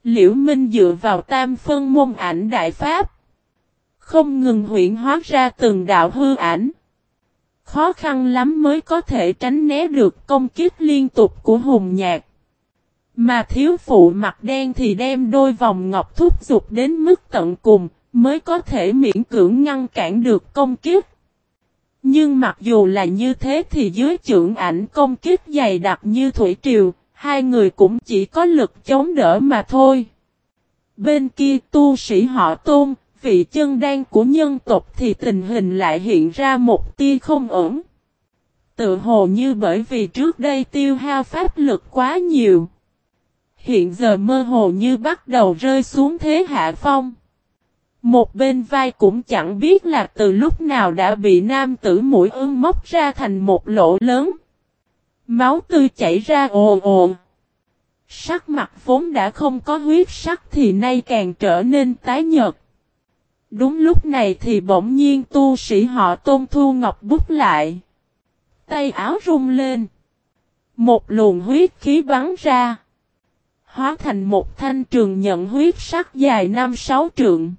Liễu Minh dựa vào tam phân môn ảnh đại pháp, không ngừng huyễn hóa ra từng đạo hư ảnh. Khó khăn lắm mới có thể tránh né được công kích liên tục của Hùng Nhạc. Mà thiếu phụ mặt đen thì đem đôi vòng ngọc thúc giục đến mức tận cùng, mới có thể miễn cưỡng ngăn cản được công kích. Nhưng mặc dù là như thế thì dưới chưởng ảnh công kích dày đặc như thủy triều, hai người cũng chỉ có lực chống đỡ mà thôi. Bên kia tu sĩ họ Tôn, vị chân đan của nhân tộc thì tình hình lại hiện ra một tia không ổn. Tự hồ như bởi vì trước đây tiêu hao pháp lực quá nhiều. Hiện giờ mơ hồ như bắt đầu rơi xuống thế hạ phong. Một bên vai cũng chẳng biết là từ lúc nào đã bị nam tử mũi ưng móc ra thành một lỗ lớn. Máu tươi chảy ra ồ ồ. Sắc mặt vốn đã không có huyết sắc thì nay càng trở nên tái nhợt. Đúng lúc này thì bỗng nhiên tu sĩ họ Tôn thu ngọc bút lại. Tay áo rung lên. Một luồng huyết khí bắn ra. Hóa thành một thanh trường nhận huyết sắc dài 5-6 trượng.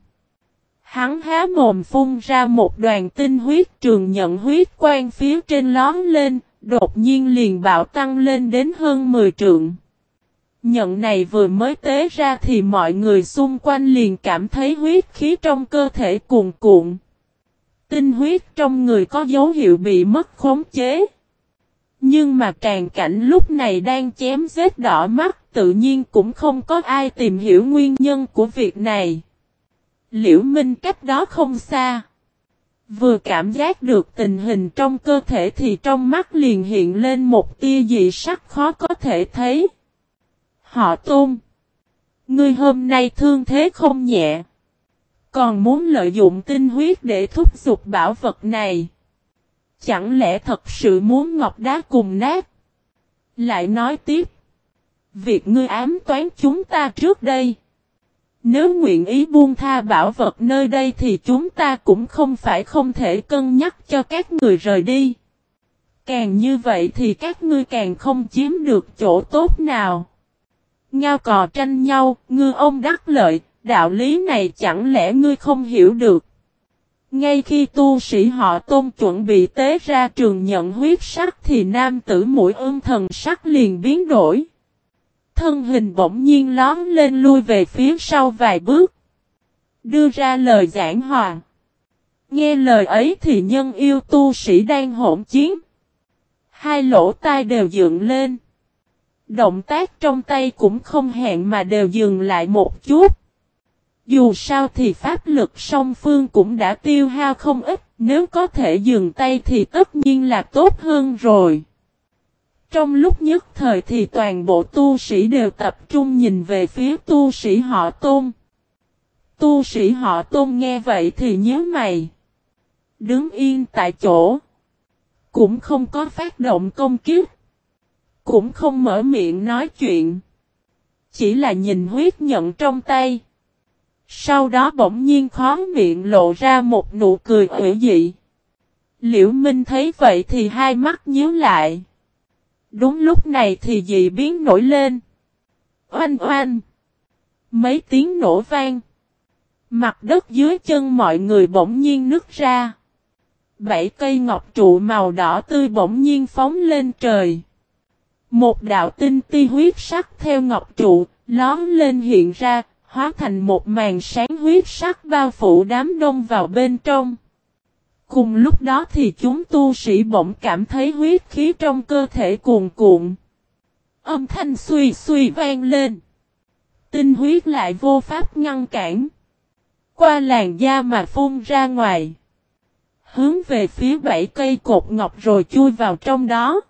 Hắn há mồm phun ra một đoàn tinh huyết, trường nhận huyết quang phía trên lón lên, đột nhiên liền bạo tăng lên đến hơn 10 trượng. Nhận này vừa mới tế ra thì mọi người xung quanh liền cảm thấy huyết khí trong cơ thể cuồn cuộn. Tinh huyết trong người có dấu hiệu bị mất khống chế. Nhưng mà tràn cảnh lúc này đang chém giết đỏ mắt, tự nhiên cũng không có ai tìm hiểu nguyên nhân của việc này. Liễu Minh cách đó không xa. Vừa cảm giác được tình hình trong cơ thể thì trong mắt liền hiện lên một tia dị sắc khó có thể thấy. Họ Tôn, ngươi hôm nay thương thế không nhẹ. Còn muốn lợi dụng tinh huyết để thúc giục bảo vật này. Chẳng lẽ thật sự muốn ngọc đá cùng nát? Lại nói tiếp. Việc ngươi ám toán chúng ta trước đây. Nếu nguyện ý buông tha bảo vật nơi đây thì chúng ta cũng không phải không thể cân nhắc cho các người rời đi. Càng như vậy thì các ngươi càng không chiếm được chỗ tốt nào. Ngao cò tranh nhau, ngư ông đắc lợi, đạo lý này chẳng lẽ ngươi không hiểu được. Ngay khi tu sĩ họ Tôn chuẩn bị tế ra trường nhận huyết sắc thì nam tử mũi ưng thần sắc liền biến đổi. Thân hình bỗng nhiên lón lên lui về phía sau vài bước. Đưa ra lời giảng hòa. Nghe lời ấy thì nhân yêu tu sĩ đang hỗn chiến. Hai lỗ tai đều dựng lên. Động tác trong tay cũng không hẹn mà đều dừng lại một chút. Dù sao thì pháp lực song phương cũng đã tiêu hao không ít. Nếu có thể dừng tay thì tất nhiên là tốt hơn rồi. Trong lúc nhất thời thì toàn bộ tu sĩ đều tập trung nhìn về phía tu sĩ họ Tôn. Tu sĩ họ Tôn nghe vậy thì nhíu mày. Đứng yên tại chỗ. Cũng không có phát động công kích. Cũng không mở miệng nói chuyện. Chỉ là nhìn huyết nhận trong tay. Sau đó bỗng nhiên khó miệng lộ ra một nụ cười ủy dị. Liễu Minh thấy vậy thì hai mắt nhíu lại. Đúng lúc này thì dị biến nổi lên. Oanh oanh. Mấy tiếng nổ vang. Mặt đất dưới chân mọi người bỗng nhiên nứt ra. 7 cây ngọc trụ màu đỏ tươi bỗng nhiên phóng lên trời. Một đạo tinh ti huyết sắc theo ngọc trụ, lón lên hiện ra, hóa thành một màn sáng huyết sắc bao phủ đám đông vào bên trong. Cùng lúc đó thì chúng tu sĩ bỗng cảm thấy huyết khí trong cơ thể cuồn cuộn. Âm thanh suy suy vang lên. Tinh huyết lại vô pháp ngăn cản. Qua làn da mà phun ra ngoài. Hướng về phía 7 cây cột ngọc rồi chui vào trong đó.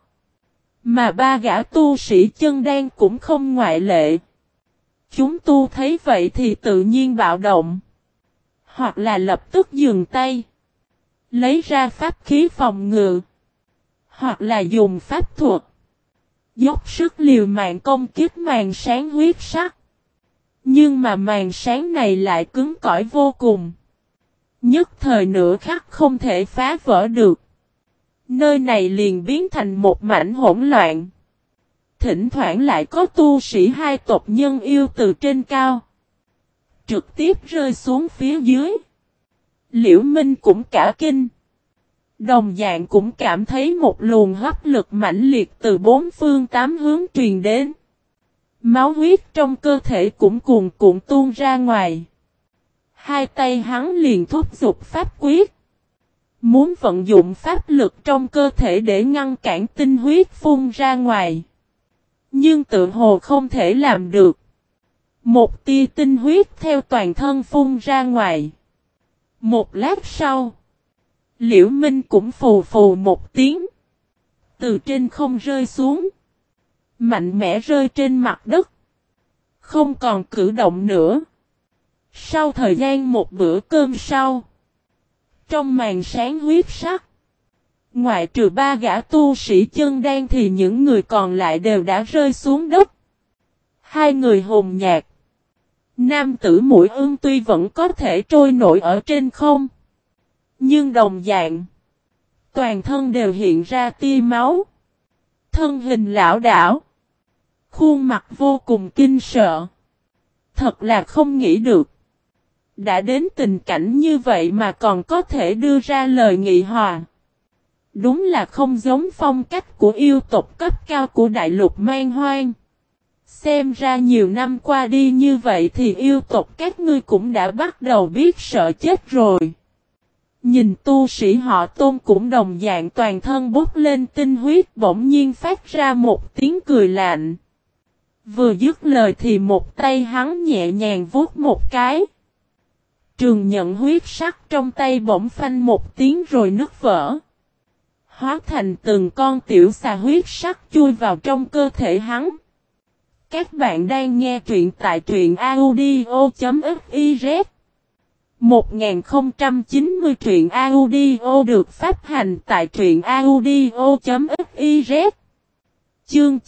Mà 3 gã tu sĩ chân đan cũng không ngoại lệ. Chúng tu thấy vậy thì tự nhiên bạo động. Hoặc là lập tức dừng tay. Lấy ra pháp khí phòng ngự. Hoặc là dùng pháp thuật. Dốc sức liều mạng công kích màn sáng huyết sắc. Nhưng mà màn sáng này lại cứng cỏi vô cùng. Nhất thời nửa khắc không thể phá vỡ được. Nơi này liền biến thành một mảnh hỗn loạn. Thỉnh thoảng lại có tu sĩ hai tộc nhân yêu từ trên cao. Trực tiếp rơi xuống phía dưới. Liễu Minh cũng cả kinh. Đồng dạng cũng cảm thấy một luồng hấp lực mãnh liệt từ bốn phương tám hướng truyền đến. Máu huyết trong cơ thể cũng cuồn cuộn tuôn ra ngoài. Hai tay hắn liền thúc giục pháp quyết. Muốn vận dụng pháp lực trong cơ thể để ngăn cản tinh huyết phun ra ngoài. Nhưng tự hồ không thể làm được. Một tia tinh huyết theo toàn thân phun ra ngoài. Một lát sau, Liễu Minh cũng phù phù một tiếng. Từ trên không rơi xuống. Mạnh mẽ rơi trên mặt đất. Không còn cử động nữa. Sau thời gian một bữa cơm sau. Trong màn sáng huyết sắc. Ngoại trừ ba gã tu sĩ chân đan thì những người còn lại đều đã rơi xuống đất. Hai người hồn nhạt. Nam tử Mũi Ưng tuy vẫn có thể trôi nổi ở trên không. Nhưng đồng dạng. Toàn thân đều hiện ra tia máu. Thân hình lão đảo. Khuôn mặt vô cùng kinh sợ. Thật là không nghĩ được. Đã đến tình cảnh như vậy mà còn có thể đưa ra lời nghị hòa. Đúng là không giống phong cách của yêu tộc cấp cao của đại lục Man Hoang. Xem ra nhiều năm qua đi như vậy thì yêu tộc các ngươi cũng đã bắt đầu biết sợ chết rồi. Nhìn tu sĩ họ Tôn cũng đồng dạng toàn thân bốc lên tinh huyết bỗng nhiên phát ra một tiếng cười lạnh. Vừa dứt lời thì một tay hắn nhẹ nhàng vuốt một cái. Trường nhận huyết sắc trong tay bỗng phanh một tiếng rồi nứt vỡ. Hóa thành từng con tiểu xà huyết sắc chui vào trong cơ thể hắn. Các bạn đang nghe truyện tại truyện audio.fiz 1090 truyện audio được phát hành tại truyện audio.fiz. Chương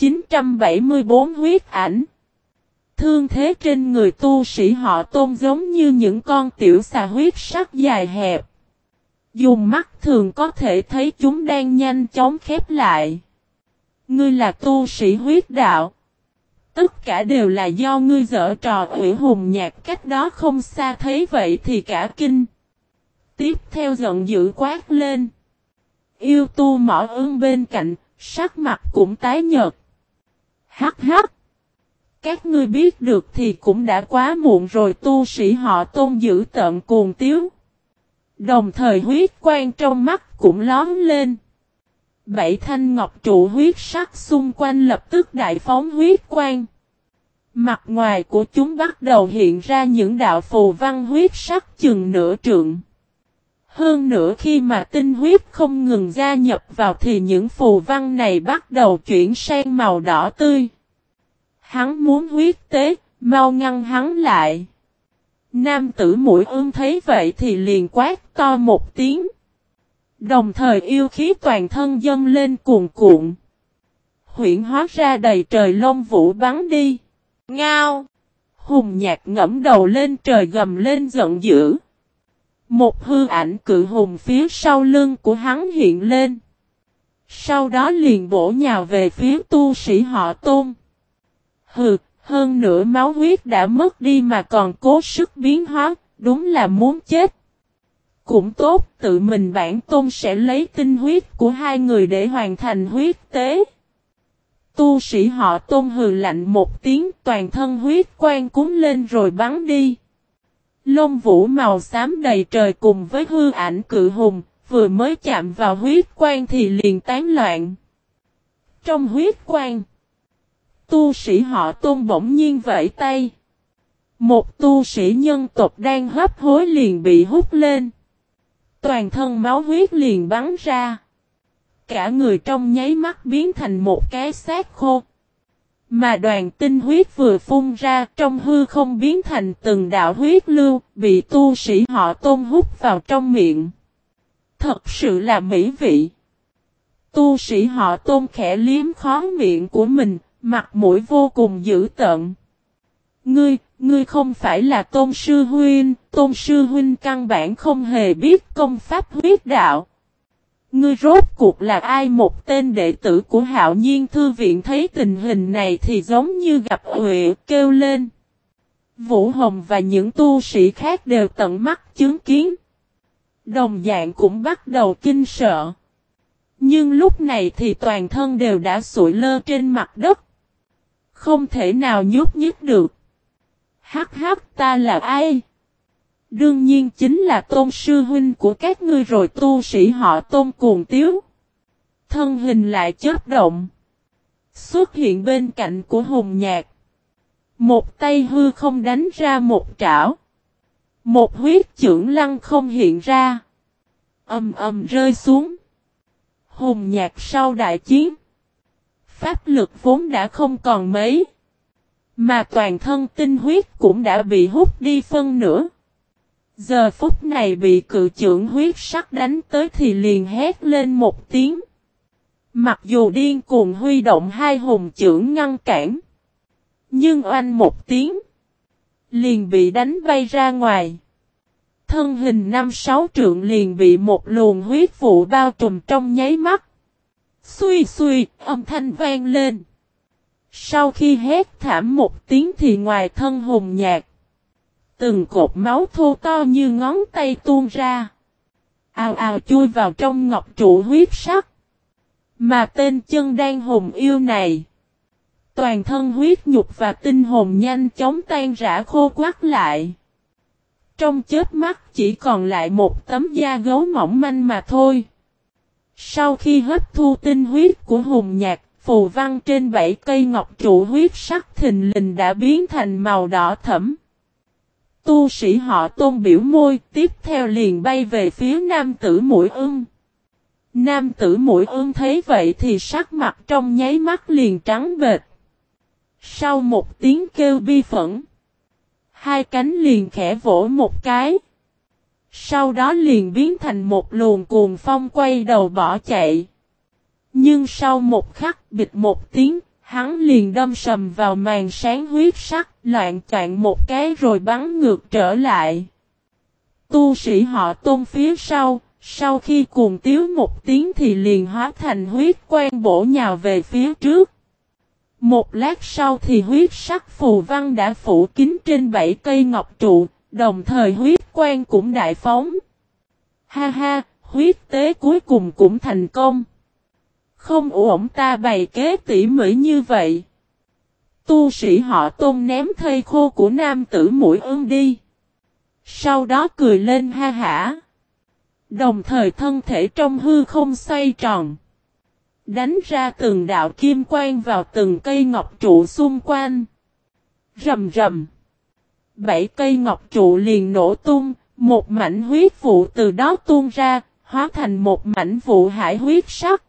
974 huyết ảnh. Thương thế trên người tu sĩ họ Tôn giống như những con tiểu xà huyết sắc dài hẹp. Dùng mắt thường có thể thấy chúng đang nhanh chóng khép lại. Ngươi là tu sĩ huyết đạo. Tất cả đều là do ngươi giở trò ủy hùng nhạc cách đó không xa thấy vậy thì cả kinh. Tiếp theo giận dữ quát lên. Yêu tu Mỏ Ưng bên cạnh, sắc mặt cũng tái nhợt. Hắc hắc. Các ngươi biết được thì cũng đã quá muộn rồi, tu sĩ họ Tôn dữ tợn cuồng tiếu. Đồng thời huyết quang trong mắt cũng lóm lên. Bảy thanh ngọc trụ huyết sắc xung quanh lập tức đại phóng huyết quang. Mặt ngoài của chúng bắt đầu hiện ra những đạo phù văn huyết sắc chừng nửa trượng. Hơn nữa khi mà tinh huyết không ngừng gia nhập vào thì những phù văn này bắt đầu chuyển sang màu đỏ tươi. Hắn muốn huyết tế, mau ngăn hắn lại. Nam tử Mũi Ưng thấy vậy thì liền quát to một tiếng. Đồng thời yêu khí toàn thân dâng lên cuồn cuộn. Huyễn hóa ra đầy trời lông vũ bắn đi. Ngao! Hùng Nhạc ngẫm đầu lên trời gầm lên giận dữ. Một hư ảnh cự hùng phía sau lưng của hắn hiện lên. Sau đó liền bổ nhào về phía tu sĩ họ Tôn. Hừ, hơn nữa máu huyết đã mất đi mà còn cố sức biến hóa, đúng là muốn chết. Cũng tốt, tự mình bản tôn sẽ lấy tinh huyết của hai người để hoàn thành huyết tế. Tu sĩ họ Tôn hừ lạnh một tiếng, toàn thân huyết quang cúng lên rồi bắn đi. Lông vũ màu xám đầy trời cùng với hư ảnh cự hùng, vừa mới chạm vào huyết quang thì liền tán loạn. Trong huyết quang, tu sĩ họ Tôn bỗng nhiên vẫy tay. Một tu sĩ nhân tộc đang hấp hối liền bị hút lên. Toàn thân máu huyết liền bắn ra. Cả người trong nháy mắt biến thành một cái xác khô. Mà đoàn tinh huyết vừa phun ra trong hư không biến thành từng đạo huyết lưu, bị tu sĩ họ Tôn hút vào trong miệng. Thật sự là mỹ vị. Tu sĩ họ Tôn khẽ liếm khó miệng của mình, mặt mũi vô cùng dữ tợn. Ngươi không phải là Tôn Sư Huynh căn bản không hề biết công pháp huyết đạo. Ngươi rốt cuộc là ai? Một tên đệ tử của Hạo Nhiên Thư viện thấy tình hình này thì giống như gặp uệ kêu lên. Vũ Hồng và những tu sĩ khác đều tận mắt chứng kiến. Đồng dạng cũng bắt đầu kinh sợ. Nhưng lúc này thì toàn thân đều đã sụi lơ trên mặt đất. Không thể nào nhúc nhích được. Hắc hắc, ta là ai? Đương nhiên chính là Tôn sư huynh của các ngươi rồi. Tu sĩ họ Tôn cuồng tiếu. Thân hình lại chớp động. Xuất hiện bên cạnh của Hùng Nhạc. Một tay hư không đánh ra một trảo. Một huyết chưởng lăng không hiện ra. Ầm ầm rơi xuống. Hùng Nhạc sau đại chiến. Pháp lực vốn đã không còn mấy. Mà toàn thân tinh huyết cũng đã bị hút đi phân nửa. Giờ phút này bị cự chưởng huyết sắc đánh tới thì liền hét lên một tiếng. Mặc dù điên cuồng huy động hai hùng chưởng ngăn cản. Nhưng oanh một tiếng. Liền bị đánh bay ra ngoài. Thân hình 5-6 trượng liền bị một luồng huyết vụ bao trùm trong nháy mắt. Xuy xuy, âm thanh vang lên. Sau khi hét thảm một tiếng thì ngoài thân Hùng Nhạc. Từng cột máu thô to như ngón tay tuôn ra. Ào ào chui vào trong ngọc trụ huyết sắc. Mà tên chân đan hùng yêu này. Toàn thân huyết nhục và tinh hồn nhanh chóng tan rã khô quắt lại. Trong chớp mắt chỉ còn lại một tấm da gấu mỏng manh mà thôi. Sau khi hấp thu tinh huyết của Hùng Nhạc, phù văn trên 7 cây ngọc trụ huyết sắc thình lình đã biến thành màu đỏ thẫm. Tu sĩ họ Tôn biểu môi, tiếp theo liền bay về phía nam tử Mũi Ưng. Nam tử Mũi Ưng thấy vậy thì sắc mặt trong nháy mắt liền trắng bệch. Sau một tiếng kêu bi phẫn, hai cánh liền khẽ vỗ một cái. Sau đó liền biến thành một luồng cuồng phong quay đầu bỏ chạy. Nhưng sau một khắc bịch một tiếng, hắn liền đâm sầm vào màn sáng huyết sắc, loạn choạng một cái rồi bắn ngược trở lại. Tu sĩ họ Tôn phía sau khi cuồng tiếu một tiếng thì liền hóa thành huyết quang bổ nhào về phía trước. Một lát sau thì huyết sắc phù văn đã phủ kín trên 7 cây ngọc trụ, đồng thời huyết quang cũng đại phóng. Ha ha, huyết tế cuối cùng cũng thành công. Không ổn ta bày kế tỉ mỉ như vậy. Tu sĩ họ Tôn ném thây khô của nam tử Mũi Ưng đi. Sau đó cười lên ha hả. Đồng thời thân thể trong hư không xoay tròn. Đánh ra từng đạo kim quang vào từng cây ngọc trụ xung quanh. Rầm rầm. 7 cây ngọc trụ liền nổ tung, một mảnh huyết vụ từ đó tuôn ra, hóa thành một mảnh vụ hải huyết sắc.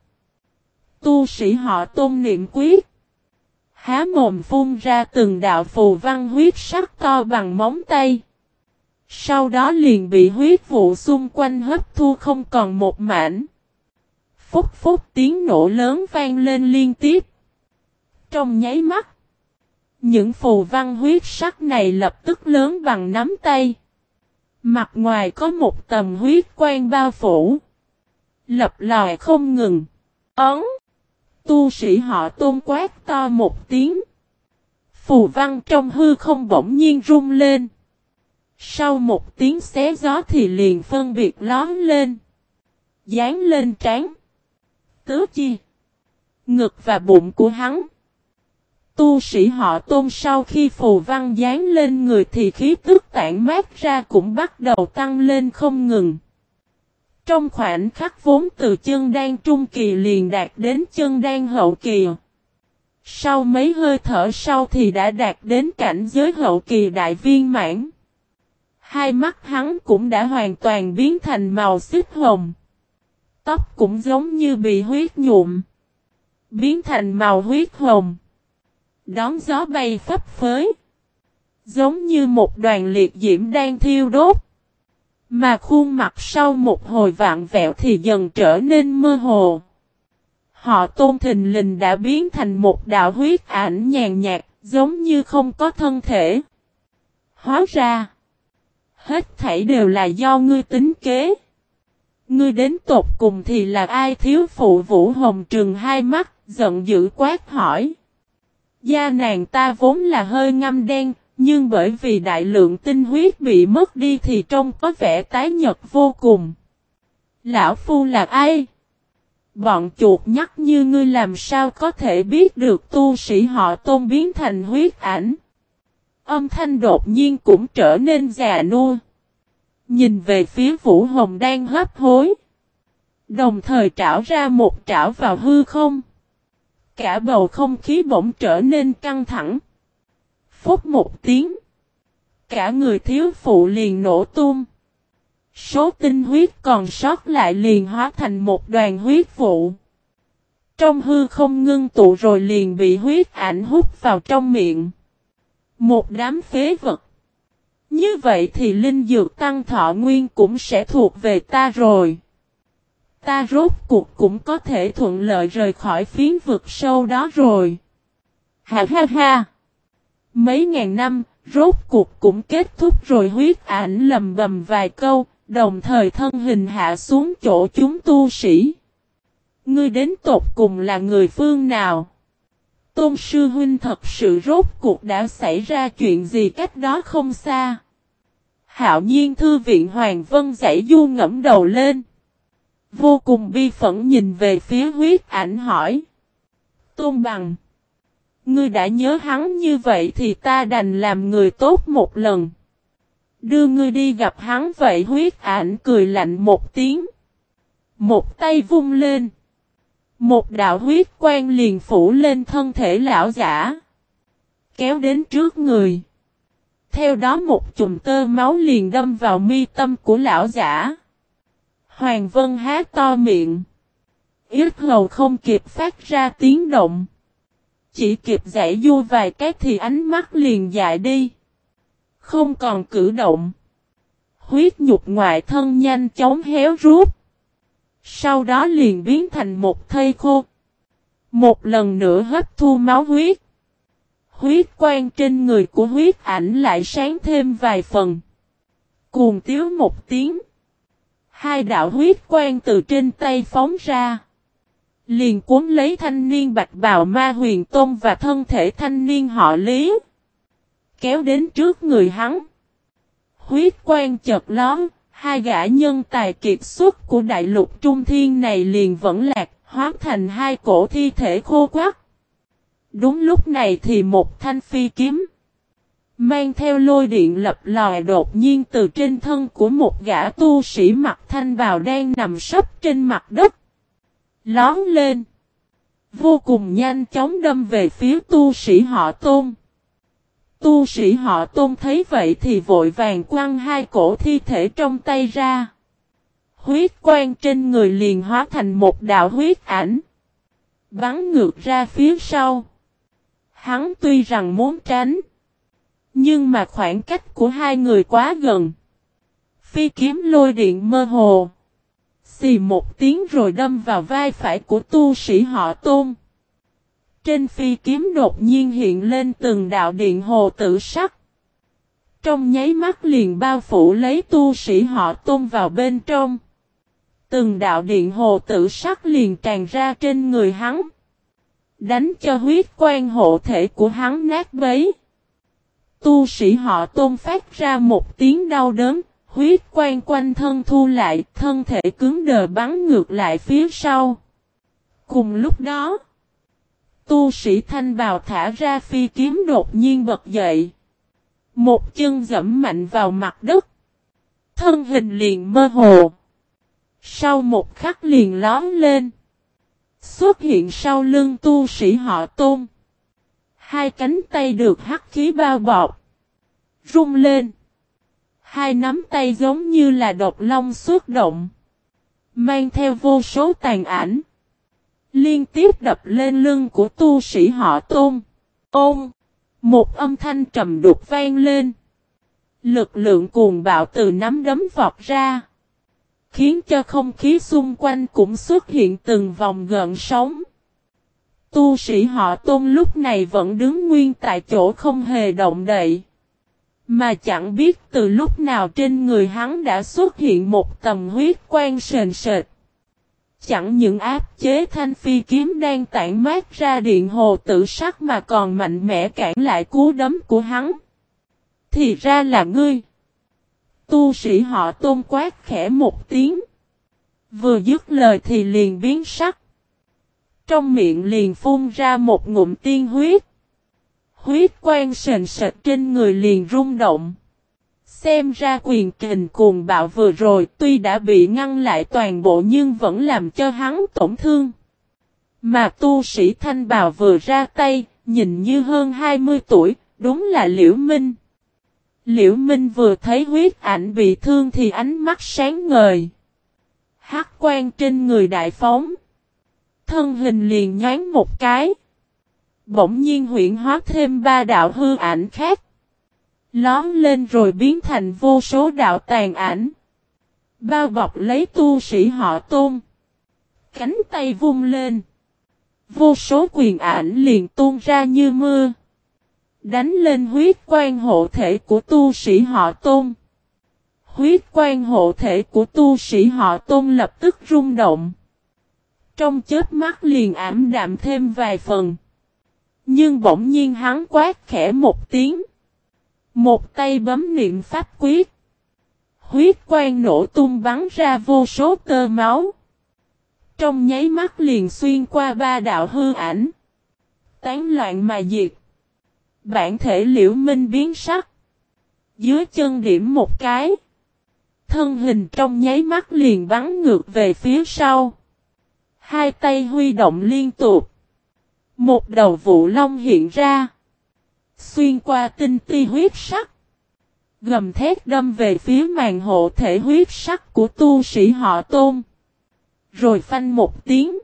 Tu sĩ họ Tôn niệm quyết. Há mồm phun ra từng đạo phù văn huyết sắc to bằng móng tay. Sau đó liền bị huyết vụ xung quanh hấp thu không còn một mảnh. Phúc phúc tiếng nổ lớn vang lên liên tiếp. Trong nháy mắt, những phù văn huyết sắc này lập tức lớn bằng nắm tay. Mặt ngoài có một tầng huyết quang bao phủ. Lập lòi không ngừng. Ấn. Tu sĩ họ Tôn quát to một tiếng. Phù văn trong hư không bỗng nhiên rung lên. Sau một tiếng xé gió thì liền phân biệt lóm lên. Dán lên trán, tứ chi, ngực và bụng của hắn. Tu sĩ họ Tôn sau khi phù văn dán lên người thì khí tức tản mát ra cũng bắt đầu tăng lên không ngừng. Trong khoảnh khắc vốn từ chân đan trung kỳ liền đạt đến chân đan hậu kỳ. Sau mấy hơi thở sau thì đã đạt đến cảnh giới hậu kỳ đại viên mãn. Hai mắt hắn cũng đã hoàn toàn biến thành màu xích hồng. Tóc cũng giống như bị huyết nhuộm. Biến thành màu huyết hồng. Đón gió bay phấp phới. Giống như một đoàn liệt diễm đang thiêu đốt. Mà khuôn mặt sau một hồi vạn vẹo thì dần trở nên mơ hồ. Họ Tôn thình lình đã biến thành một đạo huyết ảnh nhàn nhạt, giống như không có thân thể. Hóa ra, hết thảy đều là do ngươi tính kế. Ngươi đến tột cùng thì là ai? Thiếu phụ Vũ Hồng trừng hai mắt, giận dữ quát hỏi. Da nàng ta vốn là hơi ngăm đen, nhưng bởi vì đại lượng tinh huyết bị mất đi thì trông có vẻ tái nhợt vô cùng. Lão phu là ai? Bọn chuột nhắt như ngươi làm sao có thể biết được tu sĩ họ Tôn biến thành huyết ảnh? Âm thanh đột nhiên cũng trở nên già nua. Nhìn về phía Vũ Hồng đang hấp hối. Đồng thời trảo ra một trảo vào hư không. Cả bầu không khí bỗng trở nên căng thẳng. Phút một tiếng. Cả người thiếu phụ liền nổ tung. Số tinh huyết còn sót lại liền hóa thành một đoàn huyết vụ. Trong hư không ngưng tụ rồi liền bị huyết ảnh hút vào trong miệng. Một đám phế vật. Như vậy thì linh dược tăng thọ nguyên cũng sẽ thuộc về ta rồi. Ta rốt cuộc cũng có thể thuận lợi rời khỏi phiến vực sâu đó rồi. Ha ha ha. Mấy ngàn năm, rốt cuộc cũng kết thúc rồi. Huyết ảnh lầm bầm vài câu, đồng thời thân hình hạ xuống chỗ chúng tu sĩ. Ngươi đến tột cùng là người phương nào? Tôn sư huynh thật sự rốt cuộc đã xảy ra chuyện gì cách đó không xa? Hạo nhiên thư viện Hoàng Vân Dãy Du ngẫm đầu lên. Vô cùng bi phẫn nhìn về phía huyết ảnh hỏi. Tôn Bằng. Ngươi đã nhớ hắn như vậy thì ta đành làm người tốt một lần. Đưa ngươi đi gặp hắn vậy. Huyết ảnh cười lạnh một tiếng. Một tay vung lên. Một đạo huyết quang liền phủ lên thân thể lão giả. Kéo đến trước người. Theo đó một chùm tơ máu liền đâm vào mi tâm của lão giả. Hoàng Vân há to miệng. Yết hầu không kịp phát ra tiếng động. Chỉ kịp giãy giụa vài cái thì ánh mắt liền dại đi. Không còn cử động. Huyết nhục ngoại thân nhanh chóng héo rút. Sau đó liền biến thành một thây khô. Một lần nữa hấp thu máu huyết. Huyết quang trên người của huyết ảnh lại sáng thêm vài phần. Cuồng tiếu một tiếng. Hai đạo huyết quang từ trên tay phóng ra. Liền cuốn lấy thanh niên bạch bào ma huyền tôn và thân thể thanh niên họ Lý. Kéo đến trước người hắn. Huyết quang chợt lóe. Hai gã nhân tài kiệt xuất của đại lục trung thiên này liền vẫn lạc, hóa thành hai cổ thi thể khô quắt. Đúng lúc này thì một thanh phi kiếm, mang theo lôi điện lập lòe đột nhiên từ trên thân của một gã tu sĩ mặc thanh bào đang nằm sấp trên mặt đất. Lón lên. Vô cùng nhanh chóng đâm về phía tu sĩ họ Tôn. Tu sĩ họ Tôn thấy vậy thì vội vàng quăng hai cổ thi thể trong tay ra. Huyết quang trên người liền hóa thành một đạo huyết ảnh. Bắn ngược ra phía sau. Hắn tuy rằng muốn tránh. Nhưng mà khoảng cách của hai người quá gần. Phi kiếm lôi điện mơ hồ. Xì một tiếng rồi đâm vào vai phải của tu sĩ họ Tôn. Trên phi kiếm đột nhiên hiện lên từng đạo điện hồ tử sắc. Trong nháy mắt liền bao phủ lấy tu sĩ họ Tôn vào bên trong. Từng đạo điện hồ tử sắc liền tràn ra trên người hắn. Đánh cho huyết quang hộ thể của hắn nát bấy. Tu sĩ họ Tôn phát ra một tiếng đau đớn. Huyết quang quanh thân thu lại, thân thể cứng đờ bắn ngược lại phía sau. Cùng lúc đó, tu sĩ thanh bào thả ra phi kiếm đột nhiên bật dậy. Một chân giẫm mạnh vào mặt đất. Thân hình liền mơ hồ. Sau một khắc liền lóm lên. Xuất hiện sau lưng tu sĩ họ Tôn. Hai cánh tay được hắc khí bao bọc. Rung lên. Hai nắm tay giống như là độc long xuất động. Mang theo vô số tàn ảnh. Liên tiếp đập lên lưng của tu sĩ họ Tôn. Ôm. Một âm thanh trầm đục vang lên. Lực lượng cuồng bạo từ nắm đấm vọt ra. Khiến cho không khí xung quanh cũng xuất hiện từng vòng gợn sóng. Tu sĩ họ Tôn lúc này vẫn đứng nguyên tại chỗ không hề động đậy. Mà chẳng biết từ lúc nào trên người hắn đã xuất hiện một tầm huyết quang sền sệt. Chẳng những áp chế thanh phi kiếm đang tản mát ra điện hồ tự sắc mà còn mạnh mẽ cản lại cú đấm của hắn. Thì ra là ngươi. Tu sĩ họ Tôn quát khẽ một tiếng. Vừa dứt lời thì liền biến sắc. Trong miệng liền phun ra một ngụm tiên huyết. Huyết quang sền sệt trên người liền rung động. Xem ra quyền kình cuồng bạo vừa rồi tuy đã bị ngăn lại toàn bộ nhưng vẫn làm cho hắn tổn thương. Mà tu sĩ thanh bào vừa ra tay, nhìn như hơn 20 tuổi, đúng là Liễu Minh. Liễu Minh vừa thấy huyết ảnh bị thương thì ánh mắt sáng ngời. Hắc quang trên người đại phóng. Thân hình liền nhoáng một cái. Bỗng nhiên huyễn hóa thêm 3 đạo hư ảnh khác. Lóm lên rồi biến thành vô số đạo tàn ảnh. Bao bọc lấy tu sĩ họ Tôn. Cánh tay vung lên. Vô số quyền ảnh liền tuôn ra như mưa. Đánh lên huyết quang hộ thể của tu sĩ họ Tôn. Huyết quang hộ thể của tu sĩ họ Tôn lập tức rung động. Trong chớp mắt liền ảm đạm thêm vài phần. Nhưng bỗng nhiên hắn quát khẽ một tiếng. Một tay bấm niệm pháp quyết. Huyết quang nổ tung bắn ra vô số tơ máu. Trong nháy mắt liền xuyên qua 3 đạo hư ảnh. Tán loạn mà diệt. Bản thể Liễu Minh biến sắc. Dưới chân điểm một cái. Thân hình trong nháy mắt liền bắn ngược về phía sau. Hai tay huy động liên tục. Một đầu vụ long hiện ra. Xuyên qua tinh ti huyết sắc. Gầm thét đâm về phía màn hộ thể huyết sắc của tu sĩ họ Tôn. Rồi phanh một tiếng.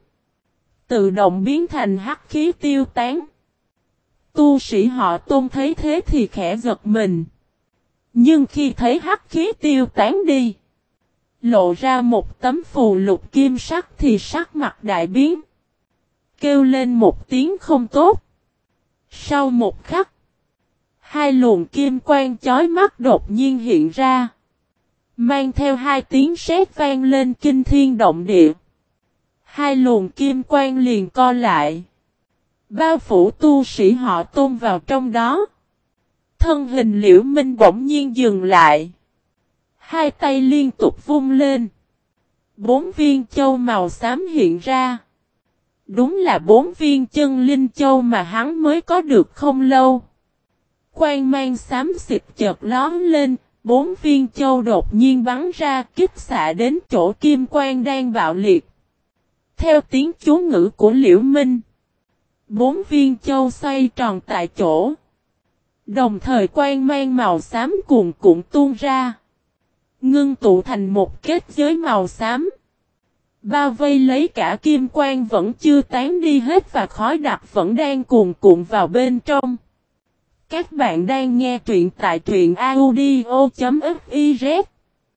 Tự động biến thành hắc khí tiêu tán. Tu sĩ họ Tôn thấy thế thì khẽ giật mình. Nhưng khi thấy hắc khí tiêu tán đi. Lộ ra một tấm phù lục kim sắc thì sắc mặt đại biến. Kêu lên một tiếng không tốt. Sau một khắc. 2 luồng kim quang chói mắt đột nhiên hiện ra. Mang theo 2 tiếng sét vang lên kinh thiên động địa. 2 luồng kim quang liền co lại. Bao phủ tu sĩ họ Tôn vào trong đó. Thân hình Liễu Minh bỗng nhiên dừng lại. 2 tay liên tục vung lên. 4 viên châu màu xám hiện ra. Đúng là 4 viên chân linh châu mà hắn mới có được không lâu. Quang mang xám xịt chợt lóe lên, 4 viên châu đột nhiên bắn ra kích xạ đến chỗ kim quang đang bạo liệt. Theo tiếng chú ngữ của Liễu Minh, 4 viên châu xoay tròn tại chỗ. Đồng thời quang mang màu xám cuồn cuộn tuôn ra. Ngưng tụ thành một kết giới màu xám. Bao vây lấy cả kim quang vẫn chưa tán đi hết và khói đặc vẫn đang cuồn cuộn vào bên trong. Các bạn đang nghe truyện tại truyện audio.fiz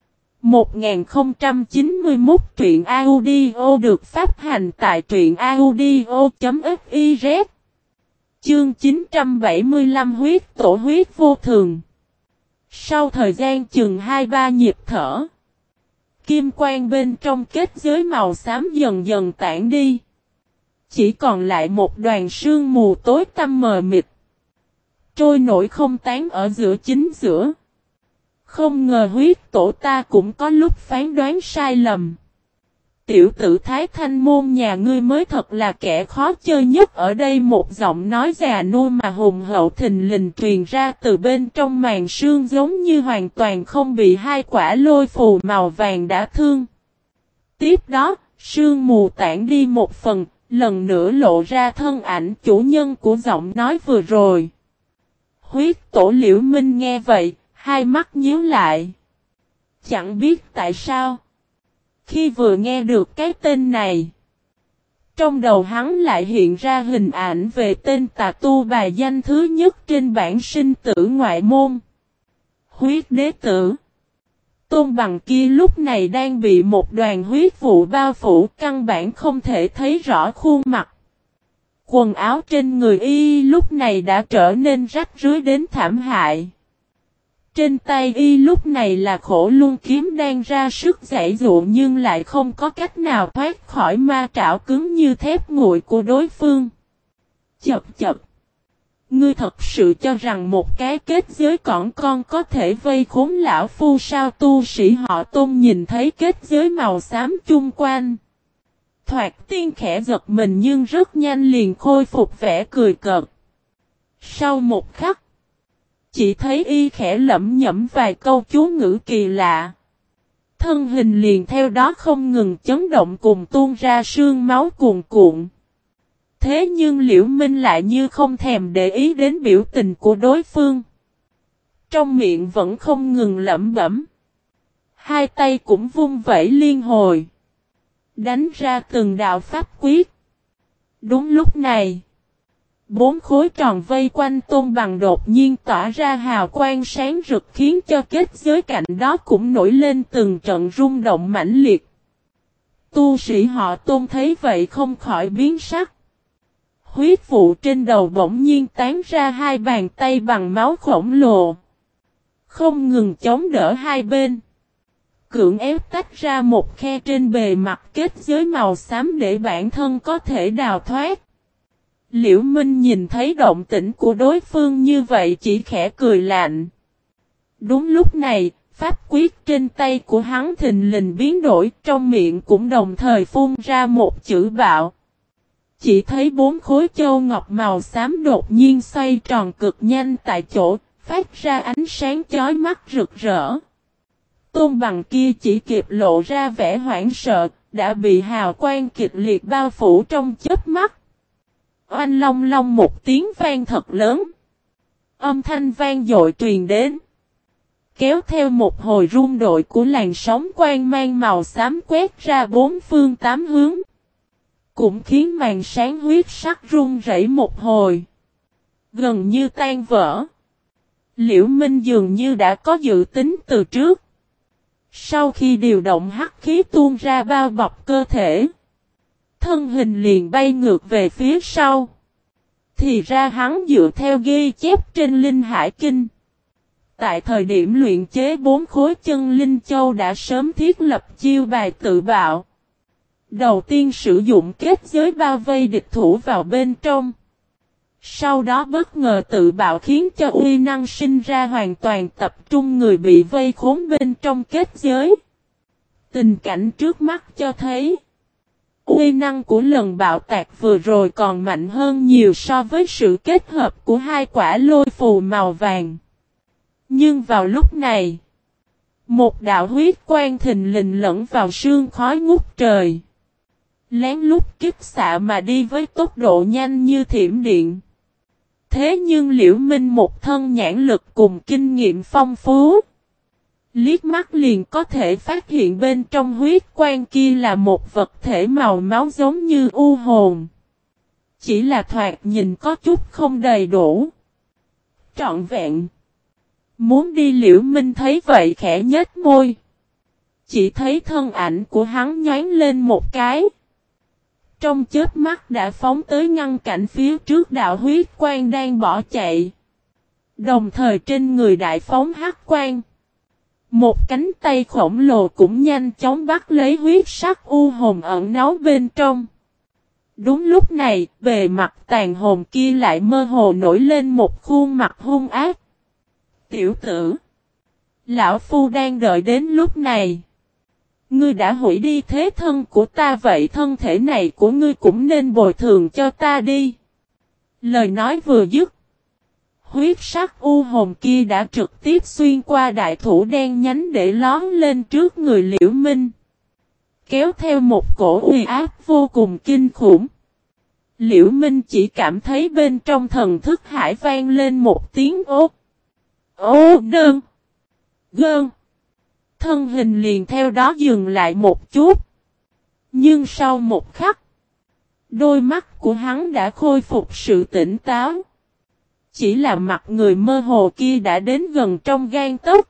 1091 truyện audio được phát hành tại truyện audio.fiz. Chương 975 huyết tổ huyết vô thường. Sau thời gian chừng 2-3 nhịp thở, kim quang bên trong kết giới màu xám dần dần tản đi. Chỉ còn lại một đoàn sương mù tối tăm mờ mịt. Trôi nổi không tán ở giữa chính giữa. Không ngờ huyết tổ ta cũng có lúc phán đoán sai lầm. Tiểu tử Thái Thanh môn nhà ngươi mới thật là kẻ khó chơi nhất ở đây. Một giọng nói già nua mà hùng hậu thình lình truyền ra từ bên trong màn sương giống như hoàn toàn không bị 2 quả lôi phù màu vàng đã thương. Tiếp đó, sương mù tản đi một phần, lần nữa lộ ra thân ảnh chủ nhân của giọng nói vừa rồi. Huyết tổ Liễu Minh nghe vậy, hai mắt nhíu lại. Chẳng biết tại sao. Khi vừa nghe được cái tên này, trong đầu hắn lại hiện ra hình ảnh về tên tà tu bài danh thứ nhất trên bảng sinh tử ngoại môn. Huyết đế tử. Tôn Bằng kia lúc này đang bị một đoàn huyết vụ bao phủ, căn bản không thể thấy rõ khuôn mặt. Quần áo trên người y lúc này đã trở nên rách rưới đến thảm hại. Trên tay y lúc này là khổ luân kiếm đang ra sức giãy giụa nhưng lại không có cách nào thoát khỏi ma trảo cứng như thép nguội của đối phương. Chập chập. Ngươi thật sự cho rằng một cái kết giới cỏn con có thể vây khốn lão phu sao? Tu sĩ họ Tôn nhìn thấy kết giới màu xám chung quanh. Thoạt tiên khẽ giật mình nhưng rất nhanh liền khôi phục vẻ cười cợt. Sau một khắc, chỉ thấy y khẽ lẩm nhẩm vài câu chú ngữ kỳ lạ. Thân hình liền theo đó không ngừng chấn động cùng tuôn ra sương máu cuồn cuộn. Thế nhưng Liễu Minh lại như không thèm để ý đến biểu tình của đối phương. Trong miệng vẫn không ngừng lẩm bẩm. Hai tay cũng vung vẩy liên hồi. Đánh ra từng đạo pháp quyết. Đúng lúc này, bốn khối tròn vây quanh Tôn Bằng đột nhiên tỏa ra hào quang sáng rực khiến cho kết giới cạnh đó cũng nổi lên từng trận rung động mãnh liệt. Tu sĩ họ Tôn thấy vậy không khỏi biến sắc. Huyết vụ trên đầu bỗng nhiên tán ra hai bàn tay bằng máu khổng lồ. Không ngừng chống đỡ hai bên. Cưỡng ép tách ra một khe trên bề mặt kết giới màu xám để bản thân có thể đào thoát. Liễu Minh nhìn thấy động tĩnh của đối phương như vậy chỉ khẽ cười lạnh. Đúng lúc này, pháp quyết trên tay của hắn thình lình biến đổi, trong miệng cũng đồng thời phun ra một chữ bạo. Chỉ thấy bốn khối châu ngọc màu xám đột nhiên xoay tròn cực nhanh tại chỗ, phát ra ánh sáng chói mắt rực rỡ. Tôn Bằng kia chỉ kịp lộ ra vẻ hoảng sợ, đã bị hào quang kịch liệt bao phủ trong chớp mắt. Oanh long long một tiếng vang thật lớn. Âm thanh vang dội truyền đến. Kéo theo một hồi rung động của làn sóng quang mang màu xám quét ra bốn phương tám hướng. Cũng khiến màn sáng huyết sắc rung rẩy một hồi. Gần như tan vỡ. Liễu Minh dường như đã có dự tính từ trước. Sau khi điều động hắc khí tuôn ra bao bọc cơ thể, thân hình liền bay ngược về phía sau. Thì ra hắn dựa theo ghi chép trên Linh Hải Kinh. Tại thời điểm luyện chế bốn khối chân Linh Châu đã sớm thiết lập chiêu bài tự bạo. Đầu tiên sử dụng kết giới bao vây địch thủ vào bên trong. Sau đó bất ngờ tự bạo khiến cho uy năng sinh ra hoàn toàn tập trung người bị vây khốn bên trong kết giới. Tình cảnh trước mắt cho thấy uy năng của lần bạo tạc vừa rồi còn mạnh hơn nhiều so với sự kết hợp của hai quả lôi phù màu vàng. Nhưng vào lúc này, một đạo huyết quang thình lình lẫn vào sương khói ngút trời. Lén lút kích xạ mà đi với tốc độ nhanh như thiểm điện. Thế nhưng Liễu Minh một thân nhãn lực cùng kinh nghiệm phong phú. Liếc mắt liền có thể phát hiện bên trong huyết quang kia là một vật thể màu máu giống như u hồn. Chỉ là thoạt nhìn có chút không đầy đủ. Trọn vẹn. Muốn đi Liễu Minh thấy vậy khẽ nhếch môi. Chỉ thấy thân ảnh của hắn nhoáng lên một cái. Trong chớp mắt đã phóng tới ngăn cản phía trước đạo huyết quang đang bỏ chạy. Đồng thời trên người đại phóng hắc quang. Một cánh tay khổng lồ cũng nhanh chóng bắt lấy huyết sắc u hồn ẩn náu bên trong. Đúng lúc này, bề mặt tàn hồn kia lại mơ hồ nổi lên một khuôn mặt hung ác. Tiểu tử! Lão Phu đang đợi đến lúc này. Ngươi đã hủy đi thế thân của ta vậy thân thể này của ngươi cũng nên bồi thường cho ta đi. Lời nói vừa dứt. Huyết sắc u hồn kia đã trực tiếp xuyên qua đại thủ đen nhánh để lón lên trước người Liễu Minh. Kéo theo một cổ uy áp vô cùng kinh khủng. Liễu Minh chỉ cảm thấy bên trong thần thức hải vang lên một tiếng ốt. Ô đơn. Gơn. Thân hình liền theo đó dừng lại một chút. Nhưng sau một khắc, đôi mắt của hắn đã khôi phục sự tỉnh táo. Chỉ là mặt người mơ hồ kia đã đến gần trong gan tấc.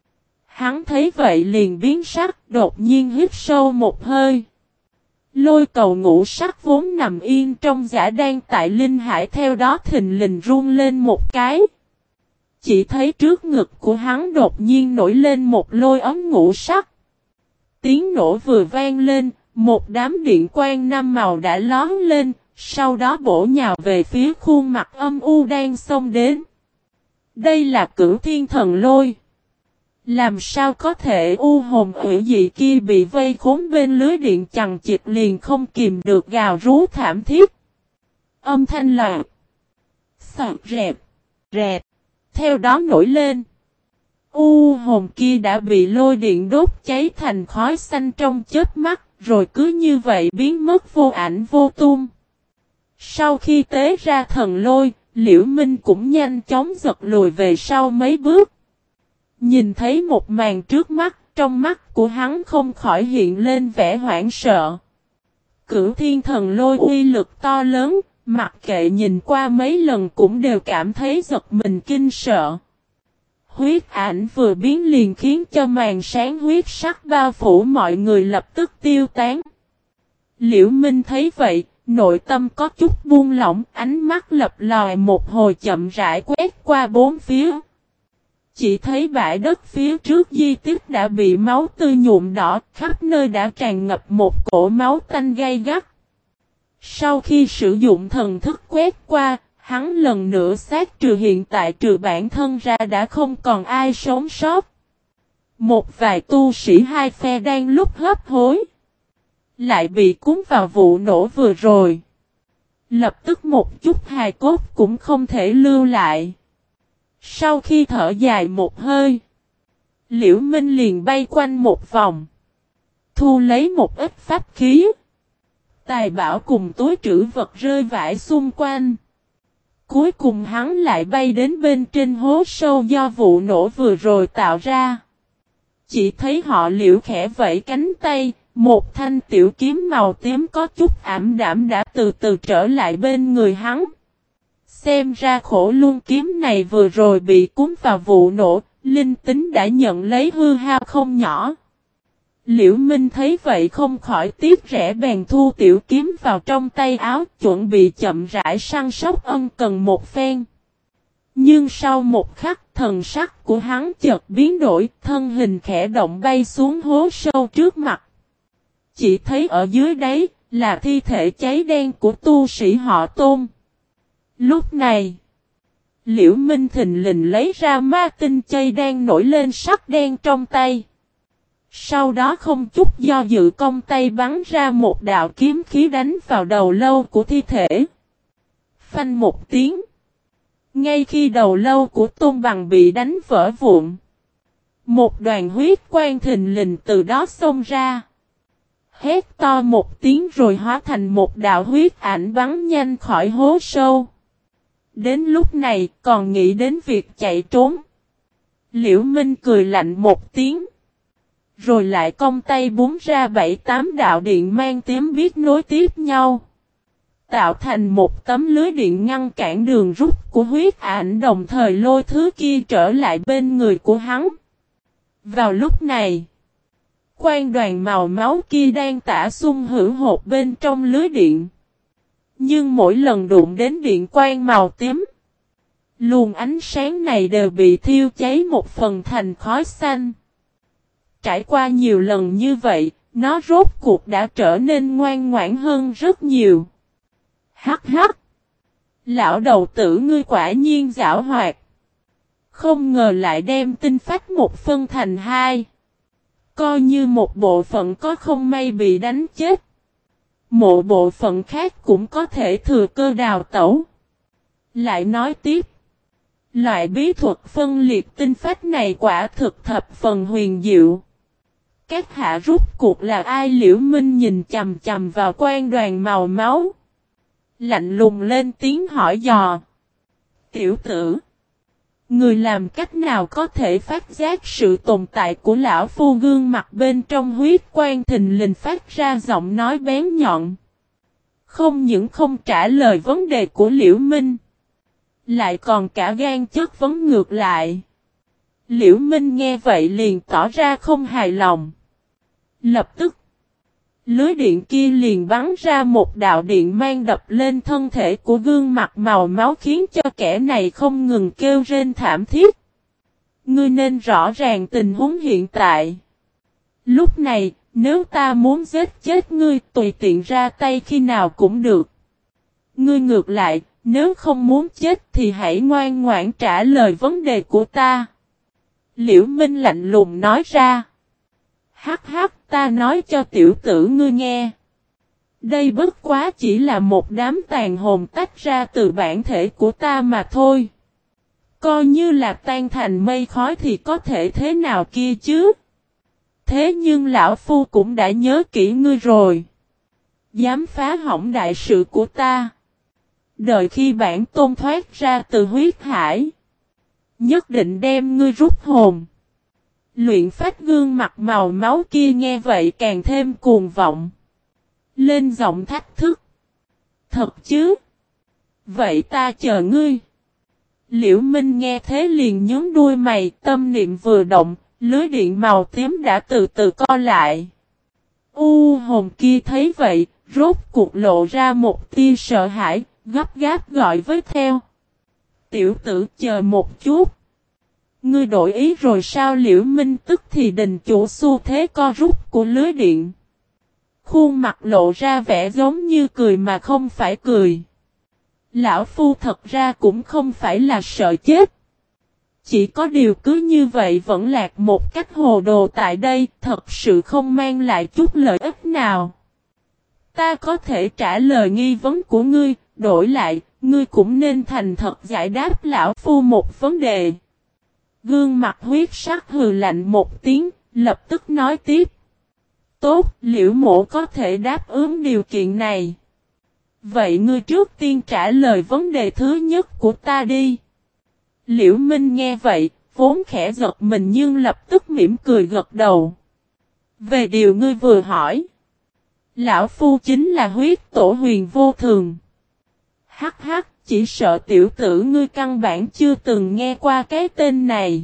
Hắn thấy vậy liền biến sắc, đột nhiên hít sâu một hơi. Lôi cầu ngũ sắc vốn nằm yên trong giả đan tại Linh Hải theo đó thình lình run lên một cái. Chỉ thấy trước ngực của hắn đột nhiên nổi lên một lôi ấm ngũ sắc. Tiếng nổ vừa vang lên, một đám điện quang năm màu đã lóm lên, sau đó bổ nhào về phía khuôn mặt âm u đang xông đến. Đây là Cửu Thiên Thần Lôi. Làm sao có thể u hồn hủy dị kia bị vây khốn bên lưới điện chằng chịt liền không kìm được gào rú thảm thiết. Âm thanh loạn. Soạt rẹp. Rẹp. Theo đó nổi lên. U hồn kia đã bị lôi điện đốt cháy thành khói xanh trong chớp mắt, rồi cứ như vậy biến mất vô ảnh vô tung. Sau khi tế ra thần lôi, Liễu Minh cũng nhanh chóng giật lùi về sau mấy bước. Nhìn thấy một màn trước mắt, trong mắt của hắn không khỏi hiện lên vẻ hoảng sợ. Cửu Thiên Thần Lôi uy lực to lớn, mặc kệ nhìn qua mấy lần cũng đều cảm thấy giật mình kinh sợ. Huyết ảnh vừa biến liền khiến cho màn sáng huyết sắc bao phủ mọi người lập tức tiêu tán. Liễu Minh thấy vậy, nội tâm có chút buông lỏng, ánh mắt lập lòi một hồi chậm rãi quét qua bốn phía. Chỉ thấy bãi đất phía trước di tích đã bị máu tươi nhuộm đỏ, khắp nơi đã tràn ngập một cổ máu tanh gay gắt. Sau khi sử dụng thần thức quét qua, hắn lần nữa xác trừ hiện tại trừ bản thân ra đã không còn ai sống sót. Một vài tu sĩ hai phe đang lúc hấp hối, lại bị cuốn vào vụ nổ vừa rồi. Lập tức một chút hài cốt cũng không thể lưu lại. Sau khi thở dài một hơi, Liễu Minh liền bay quanh một vòng, thu lấy một ít pháp khí, tài bảo cùng túi trữ vật rơi vãi xung quanh. Cuối cùng hắn lại bay đến bên trên hố sâu do vụ nổ vừa rồi tạo ra. Chỉ thấy họ Liễu khẽ vẫy cánh tay, một thanh tiểu kiếm màu tím có chút ảm đạm đã từ từ trở lại bên người hắn. Xem ra khổ luân kiếm này vừa rồi bị cuốn vào vụ nổ, linh tính đã nhận lấy hư hao không nhỏ. Liễu Minh thấy vậy không khỏi tiếc rẻ bèn thu tiểu kiếm vào trong tay áo, chuẩn bị chậm rãi săn sóc ân cần một phen. Nhưng sau một khắc, thần sắc của hắn chợt biến đổi, thân hình khẽ động bay xuống hố sâu trước mặt. Chỉ thấy ở dưới đấy là thi thể cháy đen của tu sĩ họ Tôn. Lúc này, Liễu Minh thình lình lấy ra ma tinh chây đang nổi lên sắc đen trong tay. Sau đó không chút do dự cong tay bắn ra một đạo kiếm khí đánh vào đầu lâu của thi thể. Phanh một tiếng. Ngay khi đầu lâu của Tôn Bằng bị đánh vỡ vụn, một đoàn huyết quang thình lình từ đó xông ra. Hét to một tiếng rồi hóa thành một đạo huyết ảnh bắn nhanh khỏi hố sâu. Đến lúc này còn nghĩ đến việc chạy trốn. Liễu Minh cười lạnh một tiếng, rồi lại cong tay búng ra 7-8 đạo điện mang tím biết nối tiếp nhau, tạo thành một tấm lưới điện ngăn cản đường rút của huyết ảnh, đồng thời lôi thứ kia trở lại bên người của hắn. Vào lúc này, quang đoàn màu máu kia đang tả xung hữu hột bên trong lưới điện. Nhưng mỗi lần đụng đến điện quang màu tím, luồng ánh sáng này đều bị thiêu cháy một phần thành khói xanh. Trải qua nhiều lần như vậy, nó rốt cuộc đã trở nên ngoan ngoãn hơn rất nhiều. Hắc hắc! Lão đầu tử ngươi quả nhiên giảo hoạt. Không ngờ lại đem tinh phách một phân thành hai. Coi như một bộ phận có không may bị đánh chết, một bộ phận khác cũng có thể thừa cơ đào tẩu. Lại nói tiếp, loại bí thuật phân liệt tinh phách này quả thực thập phần huyền diệu. Các hạ rút cuộc là ai? Liễu Minh nhìn chằm chằm vào quang đoàn màu máu, lạnh lùng lên tiếng hỏi dò. Tiểu tử, người làm cách nào có thể phát giác sự tồn tại của lão phu? Gương mặt bên trong huyết quang thình lình phát ra giọng nói bén nhọn. Không những không trả lời vấn đề của Liễu Minh, lại còn cả gan chất vấn ngược lại. Liễu Minh nghe vậy liền tỏ ra không hài lòng. Lập tức, Lưới điện kia liền bắn ra một đạo điện mang đập lên thân thể của gương mặt màu máu khiến cho kẻ này không ngừng kêu rên thảm thiết. Ngươi nên rõ ràng tình huống hiện tại. Lúc này, nếu ta muốn giết chết ngươi tùy tiện ra tay khi nào cũng được. Ngươi ngược lại, nếu không muốn chết thì hãy ngoan ngoãn trả lời vấn đề của ta. Liễu Minh lạnh lùng nói ra. Hắc hắc, ta nói cho tiểu tử ngươi nghe. Đây bất quá chỉ là một đám tàn hồn tách ra từ bản thể của ta mà thôi. Coi như là tan thành mây khói thì có thể thế nào kia chứ? Thế nhưng lão phu cũng đã nhớ kỹ ngươi rồi. Dám phá hỏng đại sự của ta. Đợi khi bản tôn thoát ra từ huyết hải. Nhất định đem ngươi rút hồn. Luyện phách gương mặt màu máu kia nghe vậy càng thêm cuồng vọng. Lên giọng thách thức. Thật chứ? Vậy ta chờ ngươi. Liễu Minh nghe thế liền nhướng đuôi mày, tâm niệm vừa động, lưới điện màu tím đã từ từ co lại. Hồn kia thấy vậy, rốt cuộc lộ ra một tia sợ hãi, gấp gáp gọi với theo. Tiểu tử chờ một chút. Ngươi đổi ý rồi sao? Liễu Minh tức thì đình chủ xu thế co rút của lưới điện. Khuôn mặt lộ ra vẻ giống như cười mà không phải cười. Lão phu thật ra cũng không phải là sợ chết. Chỉ có điều cứ như vậy vẫn lạc một cách hồ đồ tại đây, thật sự không mang lại chút lợi ích nào. Ta có thể trả lời nghi vấn của ngươi, đổi lại, ngươi cũng nên thành thật giải đáp lão phu một vấn đề. Gương mặt huyết sắc hừ lạnh một tiếng, lập tức nói tiếp. Tốt, Liễu mộ có thể đáp ứng điều kiện này. Vậy ngươi trước tiên trả lời vấn đề thứ nhất của ta đi. Liễu Minh nghe vậy, vốn khẽ giật mình nhưng lập tức mỉm cười gật đầu. Về điều ngươi vừa hỏi. Lão phu chính là huyết tổ huyền vô thường. Hắc hắc, chỉ sợ tiểu tử ngươi căn bản chưa từng nghe qua cái tên này.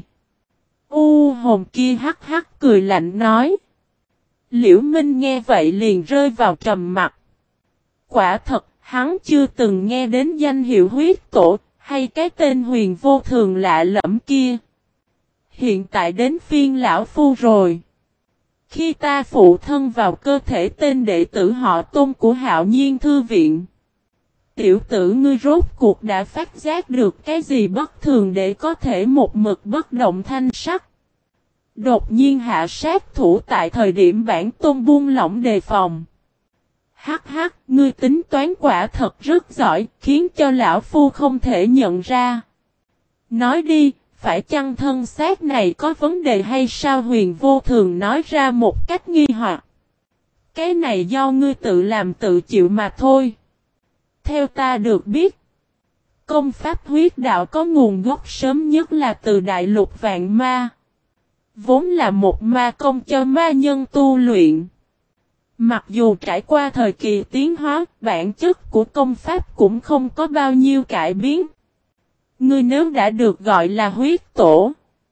Hồn kia hắc hắc cười lạnh nói. Liễu Minh nghe vậy liền rơi vào trầm mặc. Quả thật, hắn chưa từng nghe đến danh hiệu huyết tổ, hay cái tên huyền vô thường lạ lẫm kia. Hiện tại đến phiên lão phu rồi. Khi ta phụ thân vào cơ thể tên đệ tử họ Tôn của Hạo Nhiên Thư Viện. Tiểu tử ngươi rốt cuộc đã phát giác được cái gì bất thường để có thể một mực bất động thanh sắc. Đột nhiên hạ sát thủ tại thời điểm bản tôn buông lỏng đề phòng. Hắc hắc, ngươi tính toán quả thật rất giỏi, khiến cho lão phu không thể nhận ra. Nói đi, phải chăng thân xác này có vấn đề hay sao? Huyền vô thường nói ra một cách nghi hoặc. Cái này do ngươi tự làm tự chịu mà thôi. Theo ta được biết, công pháp huyết đạo có nguồn gốc sớm nhất là từ đại lục vạn ma. Vốn là một ma công cho ma nhân tu luyện. Mặc dù trải qua thời kỳ tiến hóa, bản chất của công pháp cũng không có bao nhiêu cải biến. Ngươi nếu đã được gọi là huyết tổ,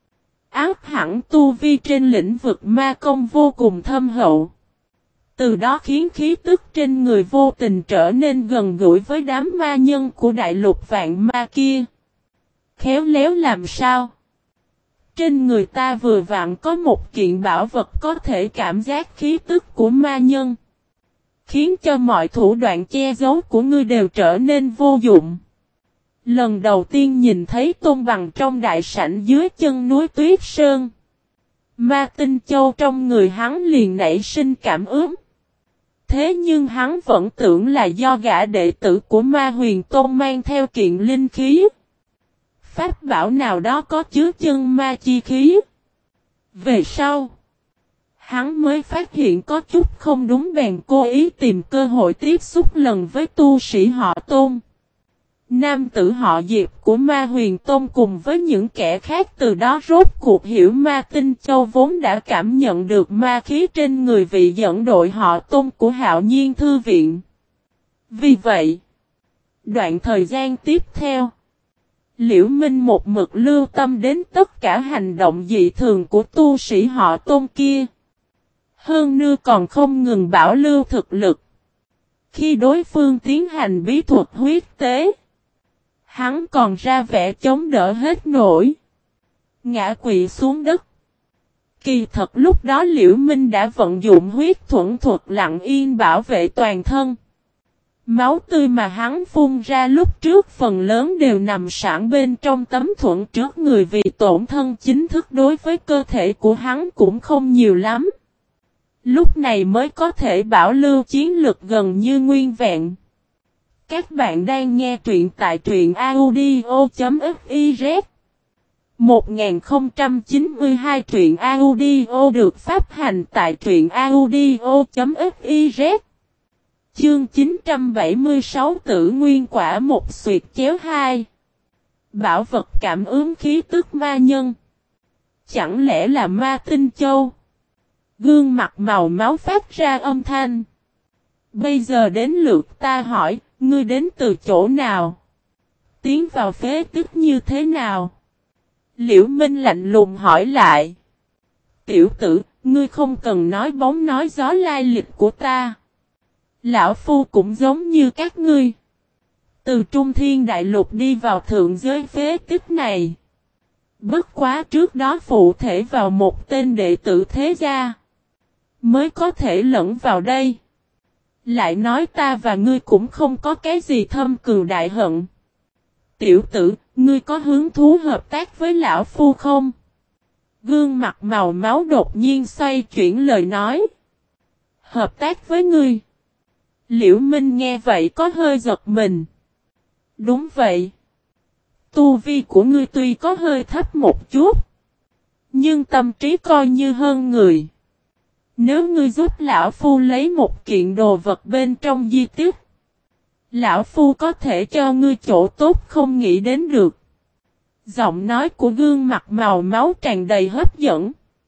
ác hẳn tu vi trên lĩnh vực ma công vô cùng thâm hậu. Từ đó khiến khí tức trên người vô tình trở nên gần gũi với đám ma nhân của đại lục vạn ma kia. Khéo léo làm sao? Trên người ta vừa vặn có một kiện bảo vật có thể cảm giác khí tức của ma nhân. Khiến cho mọi thủ đoạn che giấu của ngươi đều trở nên vô dụng. Lần đầu tiên nhìn thấy Tôn Bằng trong đại sảnh dưới chân núi Tuyết Sơn. Ma Tinh Châu trong người hắn liền nảy sinh cảm ứng. Thế nhưng hắn vẫn tưởng là do gã đệ tử của Ma Huyền Tôn mang theo kiện linh khí. Pháp bảo nào đó có chứa chân ma chi khí. Về sau, hắn mới phát hiện có chút không đúng bèn cố ý tìm cơ hội tiếp xúc lần với tu sĩ họ Tôn. Nam tử họ Diệp của Ma Huyền Tôn cùng với những kẻ khác từ đó rốt cuộc hiểu Ma Tinh Châu vốn đã cảm nhận được ma khí trên người vị dẫn đội họ Tôn của Hạo Nhiên Thư Viện. Vì vậy, đoạn thời gian tiếp theo, Liễu Minh một mực lưu tâm đến tất cả hành động dị thường của tu sĩ họ Tôn kia. Hơn nữa còn không ngừng bảo lưu thực lực. Khi đối phương tiến hành bí thuật huyết tế, hắn còn ra vẻ chống đỡ hết nổi, ngã quỵ xuống đất. Kỳ thật lúc đó Liễu Minh đã vận dụng huyết thuẫn thuật lặng yên bảo vệ toàn thân. Máu tươi mà hắn phun ra lúc trước phần lớn đều nằm sẵn bên trong tấm thuẫn trước người vì tổn thân chính thức đối với cơ thể của hắn cũng không nhiều lắm. Lúc này mới có thể bảo lưu chiến lực gần như nguyên vẹn. Các bạn đang nghe truyện tại truyện audio.fiz 1092 truyện audio được phát hành tại truyện audio.fiz. Chương 976 Tử Nguyên Quả một xuyệt chéo 2. Bảo vật cảm ứng khí tức ma nhân. Chẳng lẽ là ma tinh châu? Gương mặt màu máu phát ra âm thanh. Bây giờ đến lượt ta hỏi, ngươi đến từ chỗ nào? Tiến vào phế tích như thế nào? Liễu Minh lạnh lùng hỏi lại. Tiểu tử, ngươi không cần nói bóng nói gió lai lịch của ta. Lão Phu cũng giống như các ngươi. Từ Trung Thiên Đại Lục đi vào thượng giới phế tích này. Bất quá trước đó phụ thể vào một tên đệ tử thế gia. Mới có thể lẫn vào đây. Lại nói ta và ngươi cũng không có cái gì thâm cừu đại hận. Tiểu tử, ngươi có hứng thú hợp tác với Lão Phu không? Gương mặt màu máu đột nhiên xoay chuyển lời nói. Hợp tác với ngươi. Liễu Minh nghe vậy có hơi giật mình. Đúng vậy. Tu vi của ngươi tuy có hơi thấp một chút. Nhưng tâm trí coi như hơn người. Nếu ngươi giúp Lão Phu lấy một kiện đồ vật bên trong di tích. Lão Phu có thể cho ngươi chỗ tốt không nghĩ đến được. Giọng nói của gương mặt màu máu tràn đầy hấp dẫn.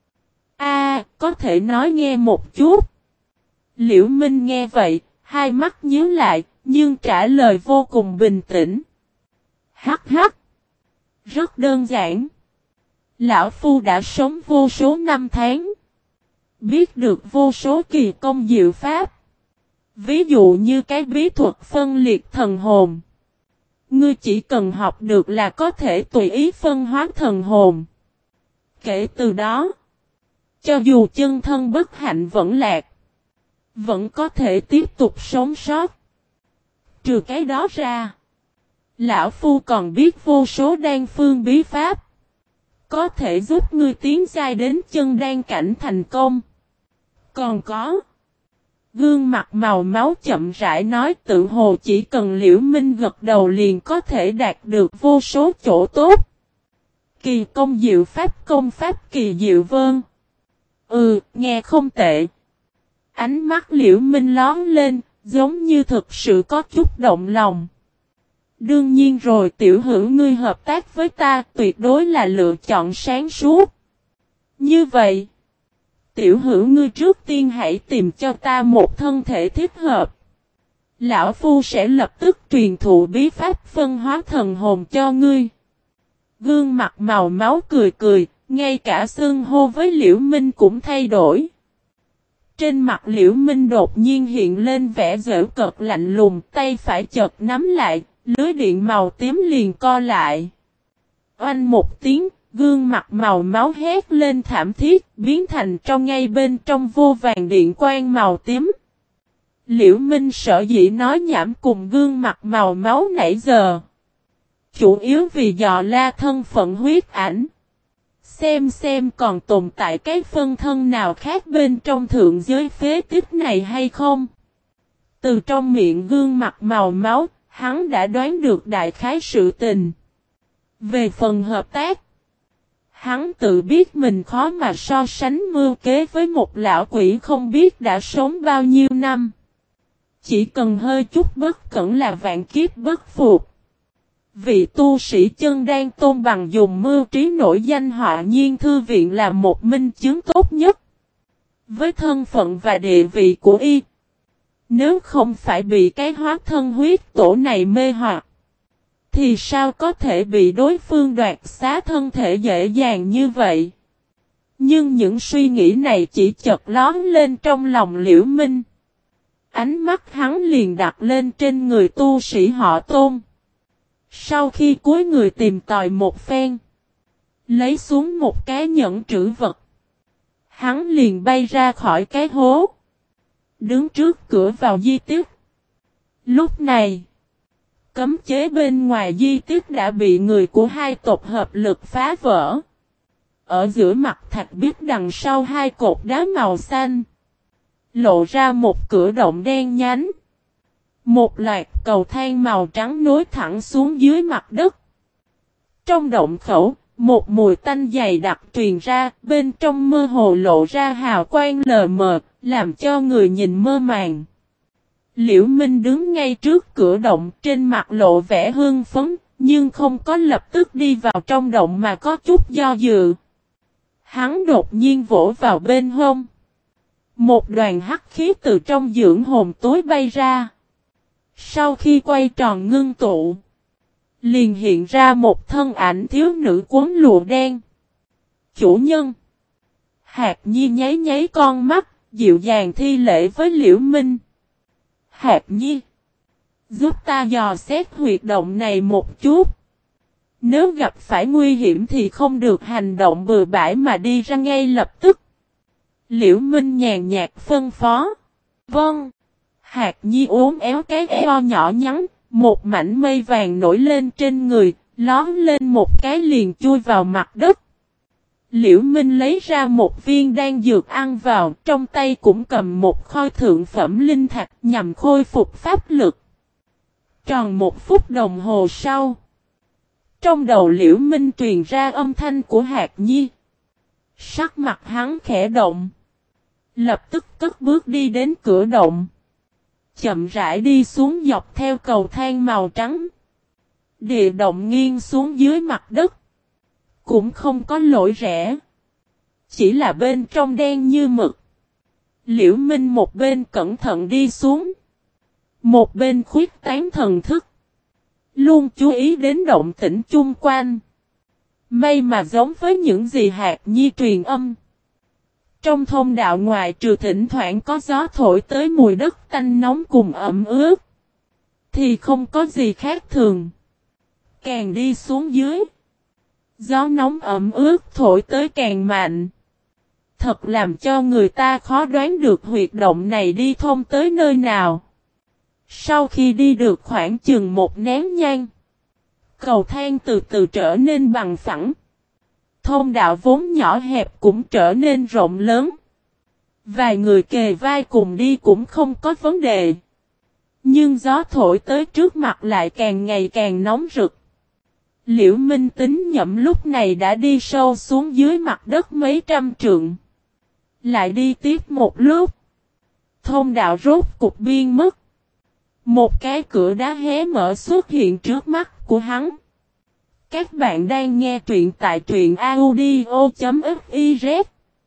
Có thể nói nghe một chút. Liễu Minh nghe vậy, hai mắt nhíu lại, nhưng trả lời vô cùng bình tĩnh. Hắc hắc. Rất đơn giản. Lão Phu đã sống vô số năm tháng. Biết được vô số kỳ công diệu pháp. Ví dụ như cái bí thuật phân liệt thần hồn. Ngươi chỉ cần học được là có thể tùy ý phân hóa thần hồn. Kể từ đó, cho dù chân thân bất hạnh vẫn lạc, vẫn có thể tiếp tục sống sót. Trừ cái đó ra, Lão Phu còn biết vô số đan phương bí pháp. Có thể giúp ngươi tiến giai đến chân đan cảnh thành công. Còn có. Gương mặt màu máu chậm rãi nói tự hồ chỉ cần Liễu Minh gật đầu liền có thể đạt được vô số chỗ tốt. Kỳ công diệu pháp công pháp kỳ diệu vâng. Nghe không tệ. Ánh mắt Liễu Minh lón lên, giống như thực sự có chút động lòng. Đương nhiên rồi tiểu hữu ngươi hợp tác với ta tuyệt đối là lựa chọn sáng suốt. Như vậy, tiểu hữu ngươi trước tiên hãy tìm cho ta một thân thể thích hợp. Lão Phu sẽ lập tức truyền thụ bí pháp phân hóa thần hồn cho ngươi. Gương mặt màu máu cười cười, ngay cả xưng hô với Liễu Minh cũng thay đổi. Trên mặt Liễu Minh đột nhiên hiện lên vẻ giễu cợt lạnh lùng, tay phải chợt nắm lại, lưới điện màu tím liền co lại. Oanh một tiếng, gương mặt màu máu hét lên thảm thiết, biến thành trong ngay bên trong vô vàng điện quang màu tím. Liễu Minh sợ dĩ nói nhảm cùng gương mặt màu máu nãy giờ. Chủ yếu vì dò la thân phận huyết ảnh. Xem còn tồn tại cái phân thân nào khác bên trong thượng giới phế tích này hay không. Từ trong miệng gương mặt màu máu, hắn đã đoán được đại khái sự tình. Về phần hợp tác, hắn tự biết mình khó mà so sánh mưu kế với một lão quỷ không biết đã sống bao nhiêu năm. Chỉ cần hơi chút bất cẩn là vạn kiếp bất phục. Vị tu sĩ chân đan tôn bằng dùng mưu trí nổi danh Họa Nhiên Thư Viện là một minh chứng tốt nhất. Với thân phận và địa vị của y, nếu không phải bị cái hóa thân huyết tổ này mê hoặc, thì sao có thể bị đối phương đoạt xá thân thể dễ dàng như vậy? Nhưng những suy nghĩ này chỉ chợt lóe lên trong lòng Liễu Minh. Ánh mắt hắn liền đặt lên trên người tu sĩ họ Tôn. Sau khi cúi người tìm tòi một phen, lấy xuống một cái nhẫn trữ vật, hắn liền bay ra khỏi cái hố, đứng trước cửa vào di tích. Lúc này, cấm chế bên ngoài di tích đã bị người của hai tộc hợp lực phá vỡ. Ở giữa mặt thạch biết đằng sau hai cột đá màu xanh, lộ ra một cửa động đen nhánh. Một loạt cầu thang màu trắng nối thẳng xuống dưới mặt đất. Trong động khẩu, một mùi tanh dày đặc truyền ra, bên trong mơ hồ lộ ra hào quang lờ mờ, làm cho người nhìn mơ màng. Liễu Minh đứng ngay trước cửa động, trên mặt lộ vẻ hưng phấn, nhưng không có lập tức đi vào trong động mà có chút do dự. Hắn đột nhiên vỗ vào bên hông. Một đoàn hắc khí từ trong dưỡng hồn tối bay ra. Sau khi quay tròn ngưng tụ, liền hiện ra một thân ảnh thiếu nữ quấn lụa đen. Chủ nhân. Hạc Nhi nháy nháy con mắt, dịu dàng thi lễ với Liễu Minh. Hạc Nhi, giúp ta dò xét huyệt động này một chút. Nếu gặp phải nguy hiểm thì không được hành động bừa bãi mà đi ra ngay lập tức. Liễu Minh nhàn nhạt phân phó. Vâng. Hạc Nhi uốn éo cái eo nhỏ nhắn, một mảnh mây vàng nổi lên trên người, lón lên một cái liền chui vào mặt đất. Liễu Minh lấy ra một viên đan dược ăn vào, trong tay cũng cầm một khôi thượng phẩm linh thạch nhằm khôi phục pháp lực. Tròn một phút đồng hồ sau, trong đầu Liễu Minh truyền ra âm thanh của Hạc Nhi. Sắc mặt hắn khẽ động, lập tức cất bước đi đến cửa động. Chậm rãi đi xuống dọc theo cầu thang màu trắng. Địa động nghiêng xuống dưới mặt đất. Cũng không có lối rẽ. Chỉ là bên trong đen như mực. Liễu Minh một bên cẩn thận đi xuống. Một bên khuyết tán thần thức. Luôn chú ý đến động tĩnh chung quanh. May mà giống với những gì Hạc Nhi truyền âm. Trong thông đạo ngoài trừ thỉnh thoảng có gió thổi tới mùi đất tanh nóng cùng ẩm ướt, thì không có gì khác thường. Càng đi xuống dưới, gió nóng ẩm ướt thổi tới càng mạnh. Thật làm cho người ta khó đoán được huyệt động này đi thông tới nơi nào. Sau khi đi được khoảng chừng một nén nhang, cầu thang từ từ trở nên bằng phẳng. Thông đạo vốn nhỏ hẹp cũng trở nên rộng lớn. Vài người kề vai cùng đi cũng không có vấn đề. Nhưng gió thổi tới trước mặt lại càng ngày càng nóng rực. Liễu Minh tính nhậm lúc này đã đi sâu xuống dưới mặt đất mấy trăm trượng. Lại đi tiếp một lúc. Thông đạo rốt cục biên mất. Một cái cửa đá hé mở xuất hiện trước mắt của hắn. Các bạn đang nghe truyện tại truyện audio.fiz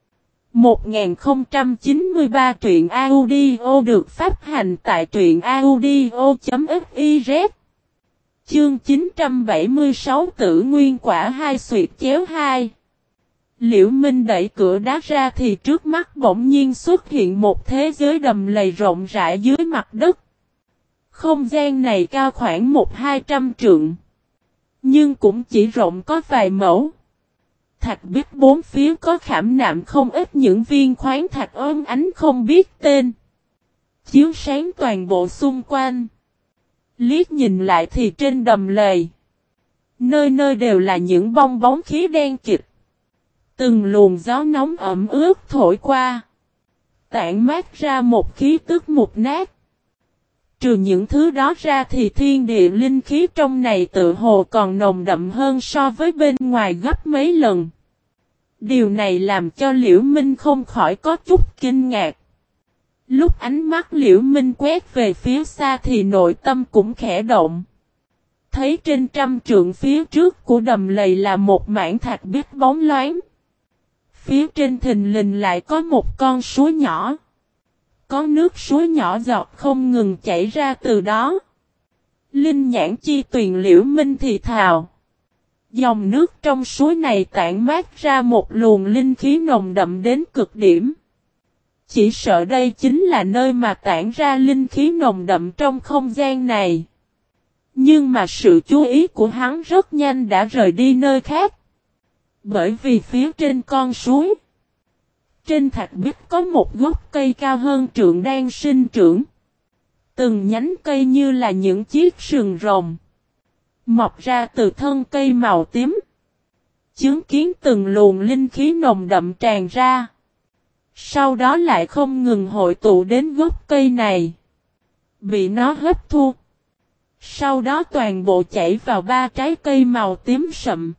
1093 truyện audio được phát hành tại truyện audio.fiz. Chương 976 Tử Nguyên Quả 2 Xuyệt Chéo 2. Liễu Minh đẩy cửa đá ra thì trước mắt bỗng nhiên xuất hiện một thế giới đầm lầy rộng rãi dưới mặt đất. Không gian này cao khoảng 1-200 trượng. Nhưng cũng chỉ rộng có vài mẫu. Thạch bích bốn phía có khảm nạm không ít những viên khoáng thạch óng ánh không biết tên. Chiếu sáng toàn bộ xung quanh. Liếc nhìn lại thì trên đầm lầy, nơi nơi đều là những bong bóng khí đen kịt. Từng luồng gió nóng ẩm ướt thổi qua, tản mát ra một khí tức mục nát. Trừ những thứ đó ra thì thiên địa linh khí trong này tự hồ còn nồng đậm hơn so với bên ngoài gấp mấy lần. Điều này làm cho Liễu Minh không khỏi có chút kinh ngạc. Lúc ánh mắt Liễu Minh quét về phía xa thì nội tâm cũng khẽ động. Thấy trên trăm trượng phía trước của đầm lầy là một mảng thạch bích bóng loáng. Phía trên thình lình lại có một con suối nhỏ. Có nước suối nhỏ giọt không ngừng chảy ra từ đó. Linh nhãn chi tuyền Liễu Minh thì thào. Dòng nước trong suối này tản mát ra một luồng linh khí nồng đậm đến cực điểm. Chỉ sợ đây chính là nơi mà tản ra linh khí nồng đậm trong không gian này. Nhưng mà sự chú ý của hắn rất nhanh đã rời đi nơi khác. Bởi vì phía trên con suối, trên thạch bích có một gốc cây cao hơn trượng đang sinh trưởng. Từng nhánh cây như là những chiếc sừng rồng, mọc ra từ thân cây màu tím. Chứng kiến từng luồng linh khí nồng đậm tràn ra. Sau đó lại không ngừng hội tụ đến gốc cây này. Bị nó hấp thu. Sau đó toàn bộ chảy vào ba trái cây màu tím sậm.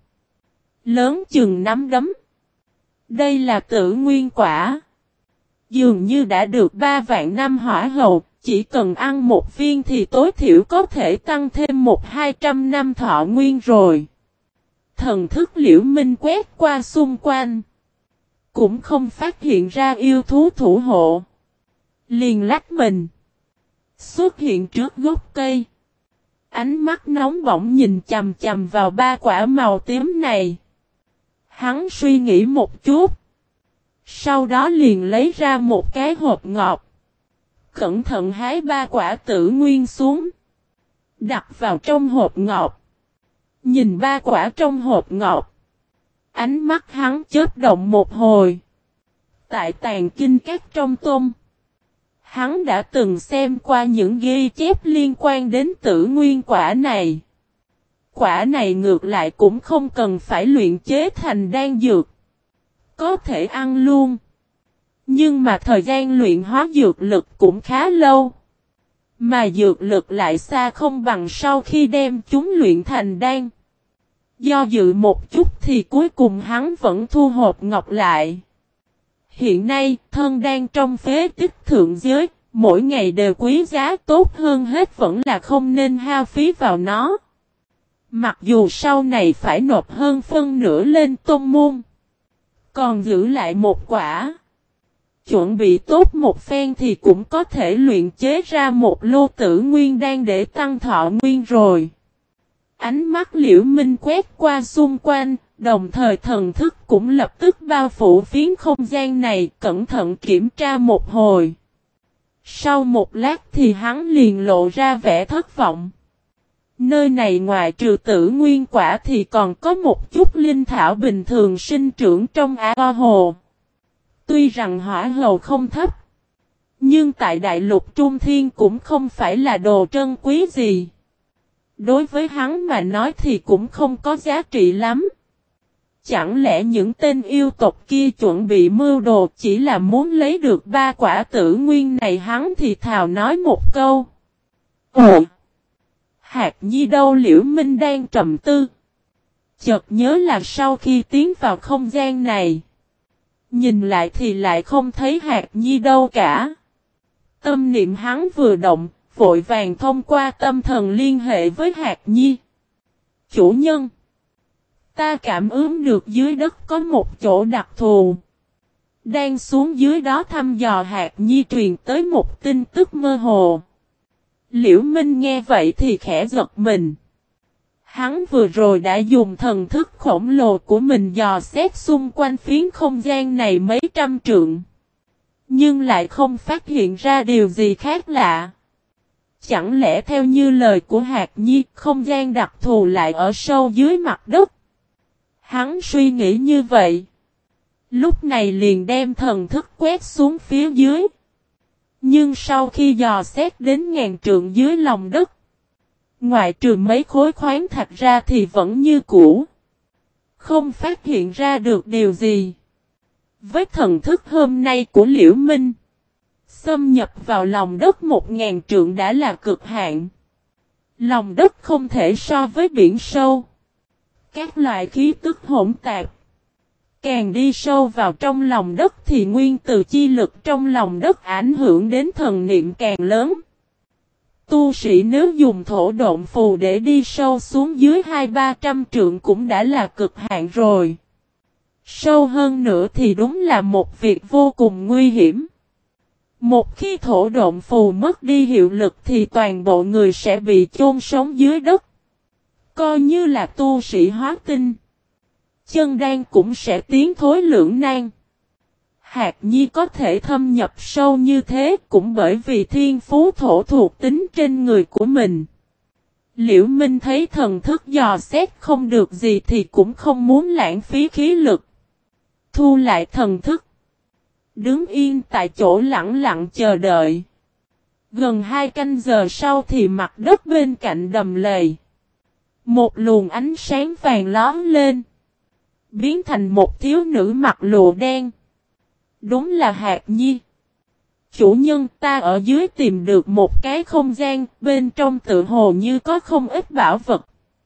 Lớn chừng nắm đấm. Đây là tử nguyên quả. Dường như đã được 3 vạn năm hỏa hầu. Chỉ cần ăn một viên thì tối thiểu có thể tăng thêm 100-200 năm thọ nguyên rồi. Thần thức Liễu Minh quét qua xung quanh. Cũng không phát hiện ra yêu thú thủ hộ. Liền lách mình. Xuất hiện trước gốc cây. Ánh mắt nóng bỏng nhìn chằm chằm vào 3 quả màu tím này. Hắn suy nghĩ một chút. Sau đó liền lấy ra một cái hộp ngọc. Cẩn thận hái 3 quả tử nguyên xuống. Đặt vào trong hộp ngọc. Nhìn 3 quả trong hộp ngọc. Ánh mắt hắn chớp động một hồi. Tại tàng kinh các trong tôn, hắn đã từng xem qua những ghi chép liên quan đến tử nguyên quả này. Quả này ngược lại cũng không cần phải luyện chế thành đan dược. Có thể ăn luôn. Nhưng mà thời gian luyện hóa dược lực cũng khá lâu. Mà dược lực lại xa không bằng sau khi đem chúng luyện thành đan. Do dự một chút thì cuối cùng hắn vẫn thu hộp ngọc lại. Hiện nay, thân đan trong phế tích thượng giới, mỗi ngày đều quý giá, tốt hơn hết vẫn là không nên hao phí vào nó. Mặc dù sau này phải nộp hơn phân nửa lên tôn môn. Còn giữ lại một quả. Chuẩn bị tốt một phen thì cũng có thể luyện chế ra một lô tử nguyên đan để tăng thọ nguyên rồi. Ánh mắt Liễu Minh quét qua xung quanh, đồng thời thần thức cũng lập tức bao phủ phiến không gian này, cẩn thận kiểm tra một hồi. Sau một lát thì hắn liền lộ ra vẻ thất vọng. Nơi này ngoài trừ tử nguyên quả thì còn có một chút linh thảo bình thường sinh trưởng trong ao hồ. Tuy rằng hỏa hầu không thấp, nhưng tại đại lục Trung Thiên cũng không phải là đồ trân quý gì. Đối với hắn mà nói thì cũng không có giá trị lắm. Chẳng lẽ những tên yêu tộc kia chuẩn bị mưu đồ chỉ là muốn lấy được 3 quả tử nguyên này, hắn thì thào nói một câu. Ồ! Hạt Nhi đâu? Liễu Minh đang trầm tư. Chợt nhớ là sau khi tiến vào không gian này, nhìn lại thì lại không thấy Hạt Nhi đâu cả. Tâm niệm hắn vừa động, vội vàng thông qua tâm thần liên hệ với Hạt Nhi. Chủ nhân! Ta cảm ứng được dưới đất có một chỗ đặc thù. Đang xuống dưới đó thăm dò. Hạt Nhi truyền tới một tin tức mơ hồ. Liễu Minh nghe vậy thì khẽ giật mình. Hắn vừa rồi đã dùng thần thức khổng lồ của mình dò xét xung quanh phiến không gian này mấy trăm trượng. Nhưng lại không phát hiện ra điều gì khác lạ. Chẳng lẽ theo như lời của Hạt Nhi, không gian đặc thù lại ở sâu dưới mặt đất? Hắn suy nghĩ như vậy. Lúc này liền đem thần thức quét xuống phía dưới. Nhưng sau khi dò xét đến ngàn trượng dưới lòng đất, ngoại trừ mấy khối khoáng thạch ra thì vẫn như cũ. Không phát hiện ra được điều gì. Với thần thức hôm nay của Liễu Minh, xâm nhập vào lòng đất 1000 trượng đã là cực hạn. Lòng đất không thể so với biển sâu. Các loại khí tức hỗn tạp. Càng đi sâu vào trong lòng đất thì nguyên tử chi lực trong lòng đất ảnh hưởng đến thần niệm càng lớn. Tu sĩ nếu dùng thổ độn phù để đi sâu xuống dưới 200-300 trượng cũng đã là cực hạn rồi. Sâu hơn nữa thì đúng là một việc vô cùng nguy hiểm. Một khi thổ độn phù mất đi hiệu lực thì toàn bộ người sẽ bị chôn sống dưới đất. Coi như là tu sĩ hóa tinh, chân đan cũng sẽ tiến thối lưỡng nan. Hạt Nhi có thể thâm nhập sâu như thế cũng bởi vì thiên phú thổ thuộc tính trên người của mình. Liễu Minh thấy thần thức dò xét không được gì thì cũng không muốn lãng phí khí lực. Thu lại thần thức. Đứng yên tại chỗ lặng lặng chờ đợi. Gần 2 canh giờ sau thì mặt đất bên cạnh đầm lầy. Một luồng ánh sáng vàng lóe lên. Biến thành một thiếu nữ mặc lụa đen. Đúng là Hạt Nhi. Chủ nhân, ta ở dưới tìm được một cái không gian, bên trong tự hồ như có không ít bảo vật.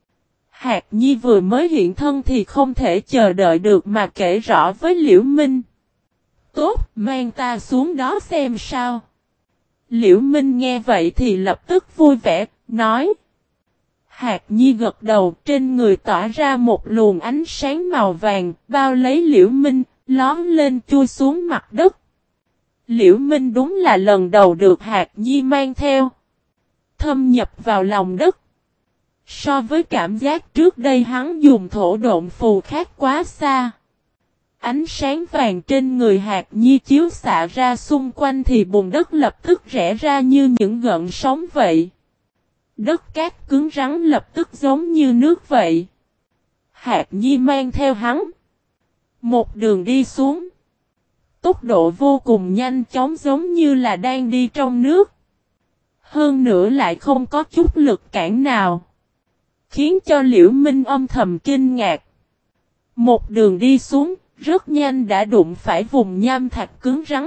Hạt Nhi vừa mới hiện thân thì không thể chờ đợi được mà kể rõ với Liễu Minh. Tốt, mang ta xuống đó xem sao. Liễu Minh nghe vậy thì lập tức vui vẻ, nói. Hạt Nhi gật đầu, trên người tỏa ra một luồng ánh sáng màu vàng, bao lấy Liễu Minh, lóm lên chui xuống mặt đất. Liễu Minh đúng là lần đầu được Hạt Nhi mang theo. Thâm nhập vào lòng đất. So với cảm giác trước đây hắn dùng thổ độn phù khác quá xa. Ánh sáng vàng trên người Hạt Nhi chiếu xạ ra xung quanh thì bùn đất lập tức rẽ ra như những gợn sóng vậy. Đất cát cứng rắn lập tức giống như nước vậy. Hạt Nhi mang theo hắn. Một đường đi xuống. Tốc độ vô cùng nhanh chóng giống như là đang đi trong nước. Hơn nữa lại không có chút lực cản nào. Khiến cho Liễu Minh âm thầm kinh ngạc. Một đường đi xuống, rất nhanh đã đụng phải vùng nham thạch cứng rắn.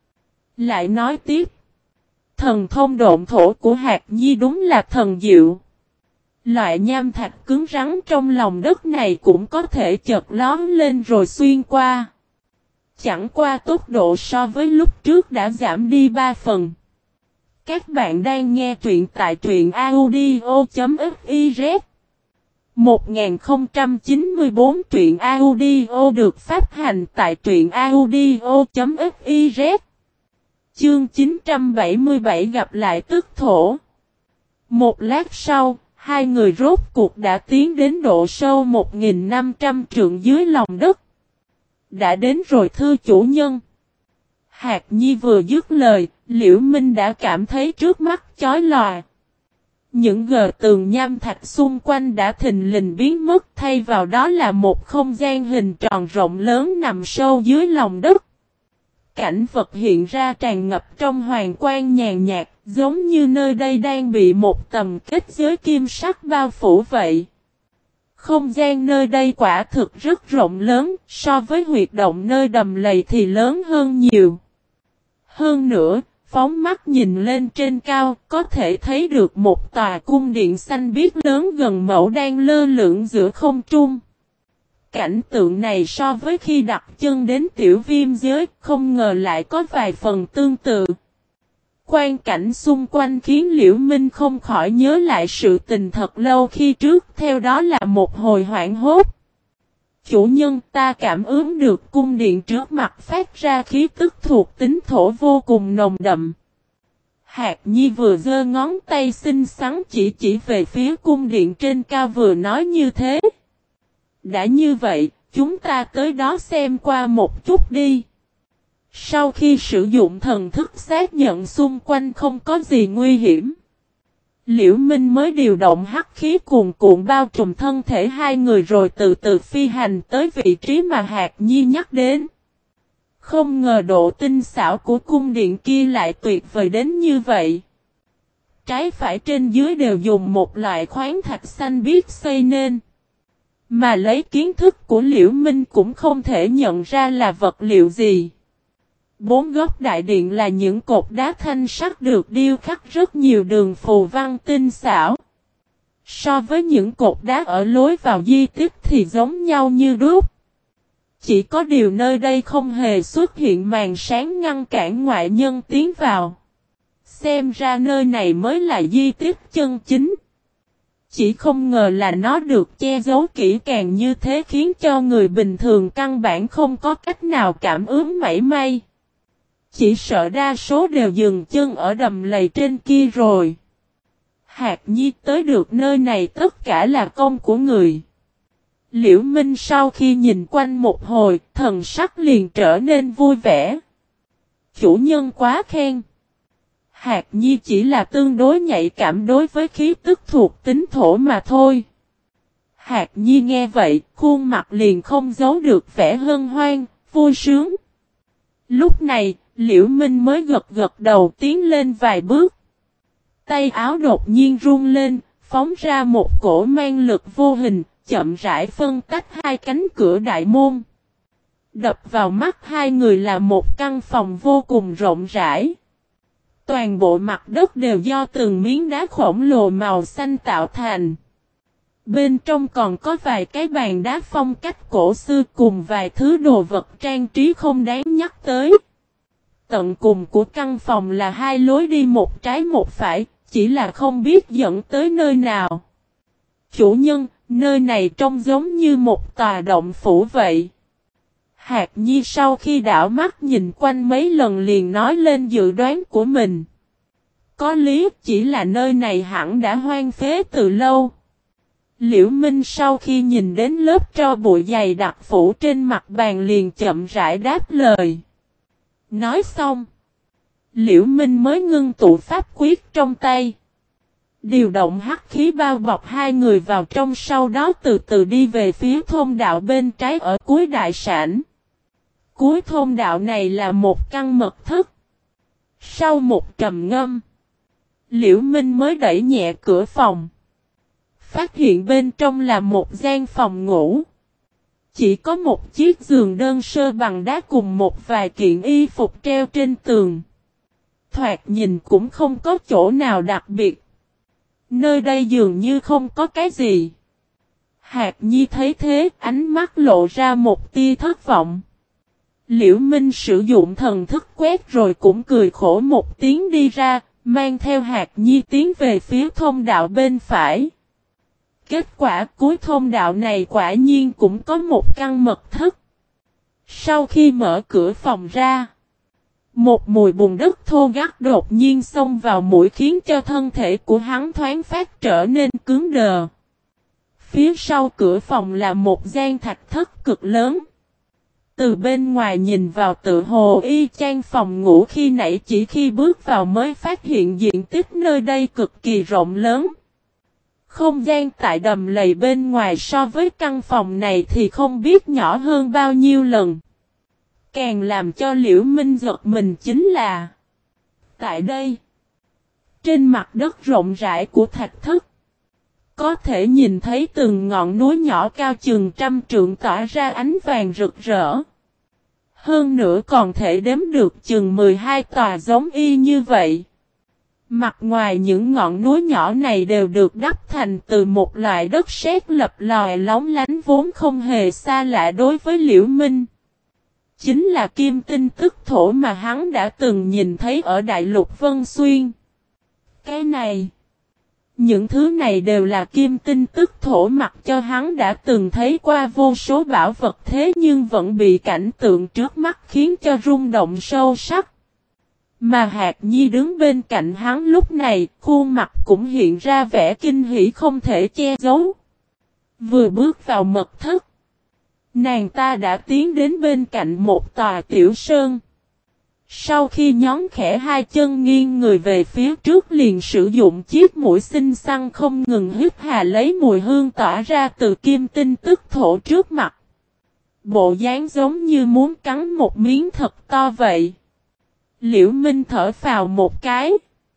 Lại nói tiếp. Thần thông độn thổ của Hạt Nhi đúng là thần diệu. Loại nham thạch cứng rắn trong lòng đất này cũng có thể chợt lóm lên rồi xuyên qua. Chẳng qua tốc độ so với lúc trước đã giảm đi 3 phần. Các bạn đang nghe truyện tại truyện audio.fiz 1094 truyện audio được phát hành tại truyện audio.fiz. Chương 977 gặp lại tức thổ. Một lát sau, hai người rốt cuộc đã tiến đến độ sâu 1500 trượng dưới lòng đất. Đã đến rồi thưa chủ nhân. Hạt Nhi vừa dứt lời, Liễu Minh đã cảm thấy trước mắt chói lòa. Những gờ tường nham thạch xung quanh đã thình lình biến mất, thay vào đó là một không gian hình tròn rộng lớn nằm sâu dưới lòng đất. Cảnh vật hiện ra tràn ngập trong hoàng quang nhàn nhạt, giống như nơi đây đang bị một tầm kết giới kim sắc bao phủ vậy. Không gian nơi đây quả thực rất rộng lớn, so với huyệt động nơi đầm lầy thì lớn hơn nhiều. Hơn nữa, phóng mắt nhìn lên trên cao, có thể thấy được một tòa cung điện xanh biếc lớn gần mẫu đang lơ lửng giữa không trung. Cảnh tượng này so với khi đặt chân đến tiểu viêm giới, không ngờ lại có vài phần tương tự. Quan cảnh xung quanh khiến Liễu Minh không khỏi nhớ lại sự tình thật lâu khi trước, theo đó là một hồi hoảng hốt. Chủ nhân, ta cảm ứng được cung điện trước mặt phát ra khí tức thuộc tính thổ vô cùng nồng đậm. Hạt Nhi vừa giơ ngón tay xinh xắn chỉ về phía cung điện trên cao vừa nói như thế. Đã như vậy, chúng ta tới đó xem qua một chút đi. Sau khi sử dụng thần thức xác nhận xung quanh không có gì nguy hiểm, Liễu Minh mới điều động hắc khí cuồn cuộn bao trùm thân thể hai người rồi từ từ phi hành tới vị trí mà Hạt Nhi nhắc đến. Không ngờ độ tinh xảo của cung điện kia lại tuyệt vời đến như vậy. Trái phải trên dưới đều dùng một loại khoáng thạch xanh biếc xây nên. Mà lấy kiến thức của Liễu Minh cũng không thể nhận ra là vật liệu gì. Bốn góc đại điện là những cột đá thanh sắc được điêu khắc rất nhiều đường phù văn tinh xảo. So với những cột đá ở lối vào di tích thì giống nhau như đúc. Chỉ có điều nơi đây không hề xuất hiện màn sáng ngăn cản ngoại nhân tiến vào. Xem ra nơi này mới là di tích chân chính. Chỉ không ngờ là nó được che giấu kỹ càng như thế khiến cho người bình thường căn bản không có cách nào cảm ứng mảy may. Chỉ sợ đa số đều dừng chân ở đầm lầy trên kia rồi. Hạc Nhi tới được nơi này tất cả là công của người. Liễu Minh sau khi nhìn quanh một hồi, thần sắc liền trở nên vui vẻ. Chủ nhân quá khen. Hạc Nhi chỉ là tương đối nhạy cảm đối với khí tức thuộc tính thổ mà thôi. Hạc Nhi nghe vậy, khuôn mặt liền không giấu được vẻ hân hoan, vui sướng. Lúc này, Liễu Minh mới gật gật đầu tiến lên vài bước. Tay áo đột nhiên run lên, phóng ra một cổ mang lực vô hình, chậm rãi phân tách hai cánh cửa đại môn. Đập vào mắt hai người là một căn phòng vô cùng rộng rãi. Toàn bộ mặt đất đều do từng miếng đá khổng lồ màu xanh tạo thành. Bên trong còn có vài cái bàn đá phong cách cổ xưa cùng vài thứ đồ vật trang trí không đáng nhắc tới. Tận cùng của căn phòng là hai lối đi một trái một phải, chỉ là không biết dẫn tới nơi nào. Chủ nhân, nơi này trông giống như một tòa động phủ vậy. Hạc Nhi sau khi đảo mắt nhìn quanh mấy lần liền nói lên dự đoán của mình. Có lý, chỉ là nơi này hẳn đã hoang phế từ lâu. Liễu Minh sau khi nhìn đến lớp tro bụi dày đặc phủ trên mặt bàn liền chậm rãi đáp lời. Nói xong, Liễu Minh mới ngưng tụ pháp quyết trong tay. Điều động hắc khí bao bọc hai người vào trong, sau đó từ từ đi về phía thôn đạo bên trái ở cuối đại sảnh. Cuối thôn đạo này là một căn mật thất. Sau một trầm ngâm, Liễu Minh mới đẩy nhẹ cửa phòng. Phát hiện bên trong là một gian phòng ngủ. Chỉ có một chiếc giường đơn sơ bằng đá cùng một vài kiện y phục treo trên tường. Thoạt nhìn cũng không có chỗ nào đặc biệt. Nơi đây dường như không có cái gì. Hạc Nhi thấy thế, ánh mắt lộ ra một tia thất vọng. Liễu Minh sử dụng thần thức quét rồi cũng cười khổ một tiếng đi ra, mang theo Hạc Nhi tiến về phía thông đạo bên phải. Kết quả cuối thông đạo này quả nhiên cũng có một căn mật thất. Sau khi mở cửa phòng ra, một mùi bùn đất thô gắt đột nhiên xông vào mũi khiến cho thân thể của hắn thoáng phát trở nên cứng đờ. Phía sau cửa phòng là một gian thạch thất cực lớn. Từ bên ngoài nhìn vào tự hồ y chang phòng ngủ khi nãy, chỉ khi bước vào mới phát hiện diện tích nơi đây cực kỳ rộng lớn. Không gian tại đầm lầy bên ngoài so với căn phòng này thì không biết nhỏ hơn bao nhiêu lần. Càng làm cho Liễu Minh giật mình chính là tại đây, trên mặt đất rộng rãi của thạch thất, có thể nhìn thấy từng ngọn núi nhỏ cao chừng trăm trượng tỏa ra ánh vàng rực rỡ. Hơn nữa còn thể đếm được chừng 12 tòa giống y như vậy. Mặt ngoài những ngọn núi nhỏ này đều được đắp thành từ một loại đất sét lập lòi lóng lánh vốn không hề xa lạ đối với Liễu Minh. Chính là kim tinh tức thổ mà hắn đã từng nhìn thấy ở Đại Lục Vân Xuyên. Cái này, những thứ này đều là kim tinh tức thổ mặc cho hắn đã từng thấy qua vô số bảo vật, thế nhưng vẫn bị cảnh tượng trước mắt khiến cho rung động sâu sắc. Mà Hạc Nhi đứng bên cạnh hắn lúc này, khuôn mặt cũng hiện ra vẻ kinh hỉ không thể che giấu. Vừa bước vào mật thất, nàng ta đã tiến đến bên cạnh một tòa tiểu sơn. Sau khi nhón khẽ hai chân nghiêng người về phía trước liền sử dụng chiếc mũi xinh xắn không ngừng hít hà lấy mùi hương tỏa ra từ kim tinh tức thổ trước mặt. Bộ dáng giống như muốn cắn một miếng thật to vậy. Liễu Minh thở phào một cái,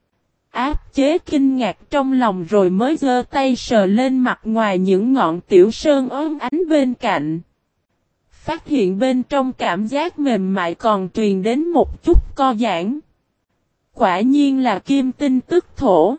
áp chế kinh ngạc trong lòng rồi mới giơ tay sờ lên mặt ngoài những ngọn tiểu sơn óng ánh bên cạnh. Phát hiện bên trong cảm giác mềm mại còn truyền đến một chút co giãn. Quả nhiên là kim tinh tức thổ.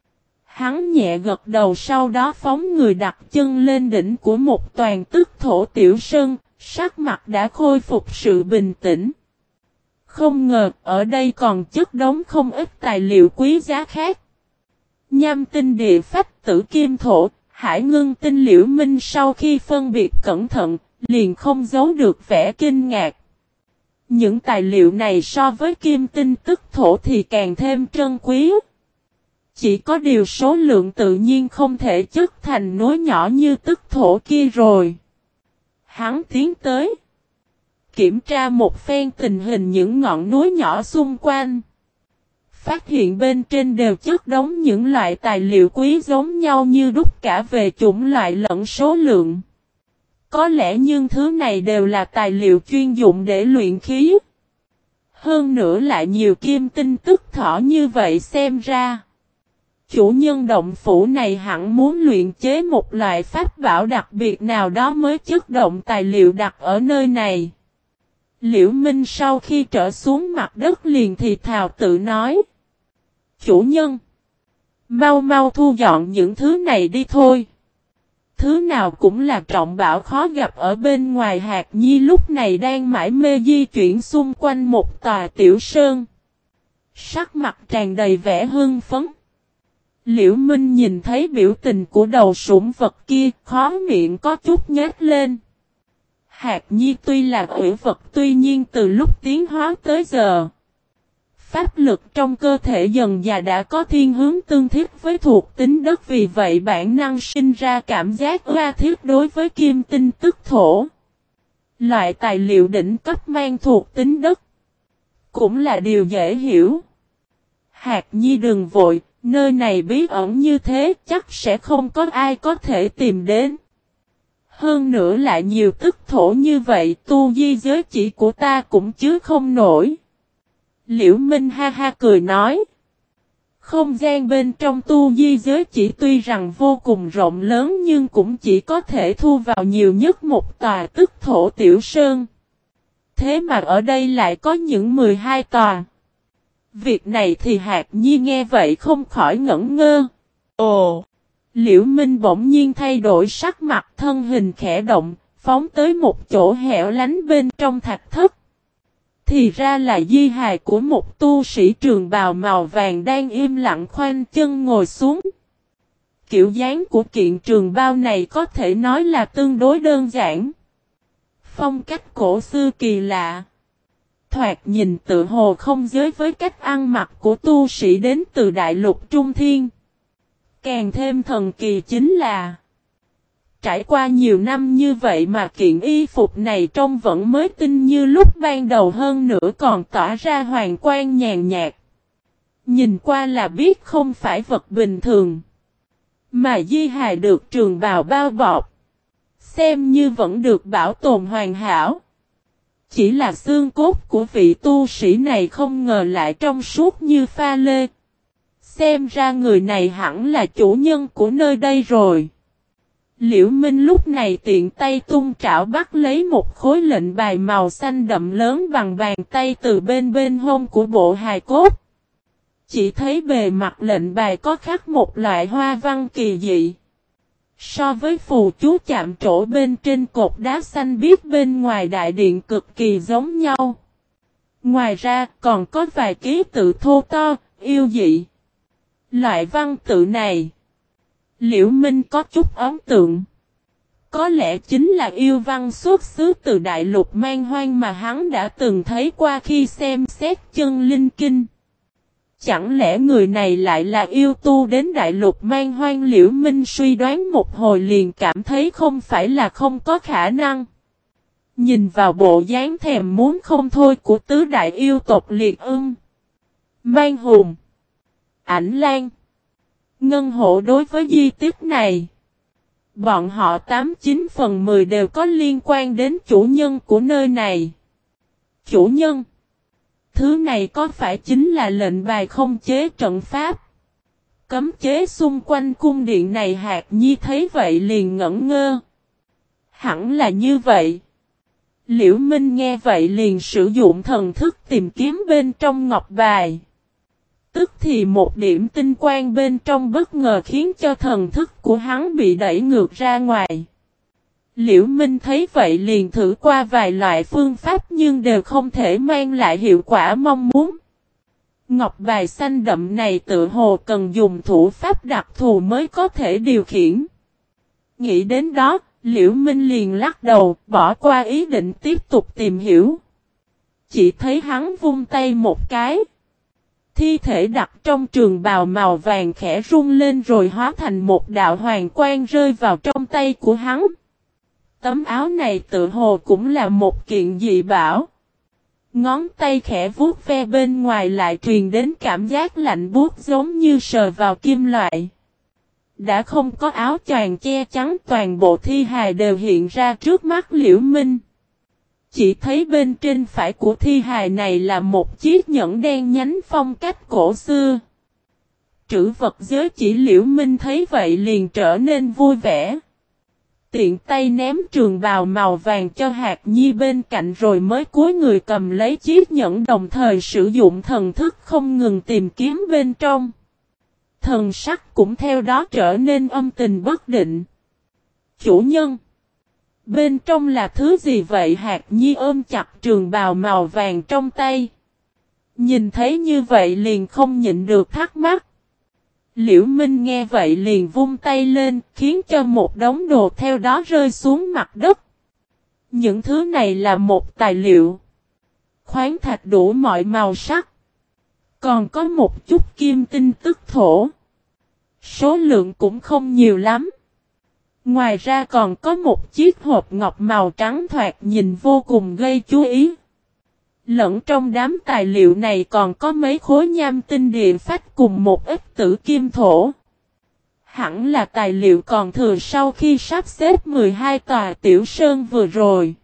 Hắn nhẹ gật đầu, sau đó phóng người đặt chân lên đỉnh của một toàn tức thổ tiểu sơn, sắc mặt đã khôi phục sự bình tĩnh. Không ngờ ở đây còn chất đống không ít tài liệu quý giá khác. Nham tinh địa phách, tử kim thổ, hải ngưng tinh. Liễu Minh sau khi phân biệt cẩn thận, liền không giấu được vẻ kinh ngạc. Những tài liệu này so với kim tinh tức thổ thì càng thêm trân quý. chỉ có điều số lượng tự nhiên không thể chất thành núi nhỏ như tức thổ kia rồi. Hắn tiến tới, kiểm tra một phen tình hình những ngọn núi nhỏ xung quanh. Phát hiện bên trên đều chất đống những loại tài liệu quý giống nhau như đúc cả về chủng loại lẫn số lượng. Có lẽ những thứ này đều là tài liệu chuyên dụng để luyện khí. Hơn nữa lại nhiều kim tinh tức thỏ như vậy, xem ra chủ nhân động phủ này hẳn muốn luyện chế một loại pháp bảo đặc biệt nào đó mới chất động tài liệu đặt ở nơi này. Liễu Minh sau khi trở xuống mặt đất liền thì thào tự nói: chủ nhân, mau mau thu dọn những thứ này đi thôi. Thứ nào cũng là trọng bảo khó gặp ở bên ngoài. Hạc Nhi lúc này đang mải mê di chuyển xung quanh một tòa tiểu sơn, sắc mặt tràn đầy vẻ hưng phấn. Liễu Minh nhìn thấy biểu tình của đầu sủng vật kia, khóe miệng có chút nhếch lên. Hạc Nhi tuy là ủy vật, tuy nhiên từ lúc tiến hóa tới giờ, pháp lực trong cơ thể dần dà đã có thiên hướng tương thích với thuộc tính đất, vì vậy bản năng sinh ra cảm giác oa thiết đối với kim tinh tức thổ. Loại tài liệu đỉnh cấp mang thuộc tính đất cũng là điều dễ hiểu. Hạc Nhi đừng vội, nơi này bí ẩn như thế chắc sẽ không có ai có thể tìm đến. Hơn nữa lại nhiều tức thổ như vậy, tu di giới chỉ của ta cũng chứa không nổi. Liễu Minh ha ha cười nói. Không gian bên trong tu di giới chỉ tuy rằng vô cùng rộng lớn nhưng cũng chỉ có thể thu vào nhiều nhất một tòa tức thổ tiểu sơn. Thế mà ở đây lại có những 12 tòa. Việc này thì Hạc Nhi nghe vậy không khỏi ngẩn ngơ. Ồ! Liễu Minh bỗng nhiên thay đổi sắc mặt, thân hình khẽ động, phóng tới một chỗ hẻo lánh bên trong thạch thất. Thì ra là di hài của một tu sĩ trường bào màu vàng đang im lặng khoanh chân ngồi xuống. Kiểu dáng của kiện trường bào này có thể nói là tương đối đơn giản. Phong cách cổ xưa kỳ lạ. Thoạt nhìn tự hồ không giới với cách ăn mặc của tu sĩ đến từ đại lục Trung Thiên. Càng thêm thần kỳ chính là trải qua nhiều năm như vậy mà kiện y phục này trông vẫn mới tinh như lúc ban đầu, hơn nữa còn tỏa ra hoàng quang nhàn nhạt. Nhìn qua là biết không phải vật bình thường. Mà di hài được trường bào bao bọc, xem như vẫn được bảo tồn hoàn hảo. Chỉ là xương cốt của vị tu sĩ này không ngờ lại trong suốt như pha lê. Xem ra người này hẳn là chủ nhân của nơi đây rồi. Liễu Minh lúc này tiện tay tung trảo bắt lấy một khối lệnh bài màu xanh đậm lớn bằng bàn tay từ bên hông của bộ hài cốt. Chỉ thấy bề mặt lệnh bài có khắc một loại hoa văn kỳ dị. So với phù chú chạm trổ bên trên cột đá xanh biếc bên ngoài đại điện cực kỳ giống nhau. Ngoài ra còn có vài ký tự thô to, yêu dị. Loại văn tự này, Liễu Minh có chút ấn tượng. Có lẽ chính là yêu văn xuất xứ từ đại lục Man Hoang mà hắn đã từng thấy qua khi xem xét chân linh kinh. Chẳng lẽ người này lại là yêu tu đến đại lục Man Hoang? Liễu Minh suy đoán một hồi liền cảm thấy không phải là không có khả năng. Nhìn vào bộ dáng thèm muốn không thôi của tứ đại yêu tộc Liệt Ưng, Man Hùng, Ảnh Lan, Ngân Hổ, đối với di tích này, bọn họ 89 phần 10 đều có liên quan đến chủ nhân của nơi này. Chủ nhân, thứ này có phải chính là lệnh bài không chế trận pháp cấm chế xung quanh cung điện này? Hạc Nhi thấy vậy liền ngẩn ngơ. Hẳn là như vậy. Liễu Minh nghe vậy liền sử dụng thần thức tìm kiếm bên trong ngọc bài. Tức thì một điểm tinh quang bên trong bất ngờ khiến cho thần thức của hắn bị đẩy ngược ra ngoài. Liễu Minh thấy vậy liền thử qua vài loại phương pháp nhưng đều không thể mang lại hiệu quả mong muốn. Ngọc bài xanh đậm này tự hồ cần dùng thủ pháp đặc thù mới có thể điều khiển. Nghĩ đến đó, Liễu Minh liền lắc đầu, bỏ qua ý định tiếp tục tìm hiểu. Chỉ thấy hắn vung tay một cái, thi thể đặt trong trường bào màu vàng khẽ rung lên rồi hóa thành một đạo hoàng quang rơi vào trong tay của hắn. Tấm áo này tự hồ cũng là một kiện dị bảo. Ngón tay khẽ vuốt ve bên ngoài lại truyền đến cảm giác lạnh buốt giống như sờ vào kim loại. Đã không có áo choàng che chắn, toàn bộ thi hài đều hiện ra trước mắt Liễu Minh. Chỉ thấy bên trên phải của thi hài này là một chiếc nhẫn đen nhánh phong cách cổ xưa. Trữ vật giới chỉ Liễu Minh thấy vậy liền trở nên vui vẻ. Tiện tay ném trường bào màu vàng cho Hạc Nhi bên cạnh rồi mới cúi người cầm lấy chiếc nhẫn, đồng thời sử dụng thần thức không ngừng tìm kiếm bên trong. Thần sắc cũng theo đó trở nên âm tình bất định. Chủ nhân! Bên trong là thứ gì vậy? Hạc Nhi ôm chặt trường bào màu vàng trong tay. Nhìn thấy như vậy liền không nhịn được thắc mắc. Liễu Minh nghe vậy liền vung tay lên, khiến cho một đống đồ theo đó rơi xuống mặt đất. Những thứ này là một tài liệu. Khoáng thạch đủ mọi màu sắc. Còn có một chút kim tinh tức thổ. Số lượng cũng không nhiều lắm. Ngoài ra còn có một chiếc hộp ngọc màu trắng thoạt nhìn vô cùng gây chú ý. Lẫn trong đám tài liệu này còn có mấy khối nham tinh địa phách cùng một ít tử kim thổ. Hẳn là tài liệu còn thừa sau khi sắp xếp 12 tòa tiểu sơn vừa rồi.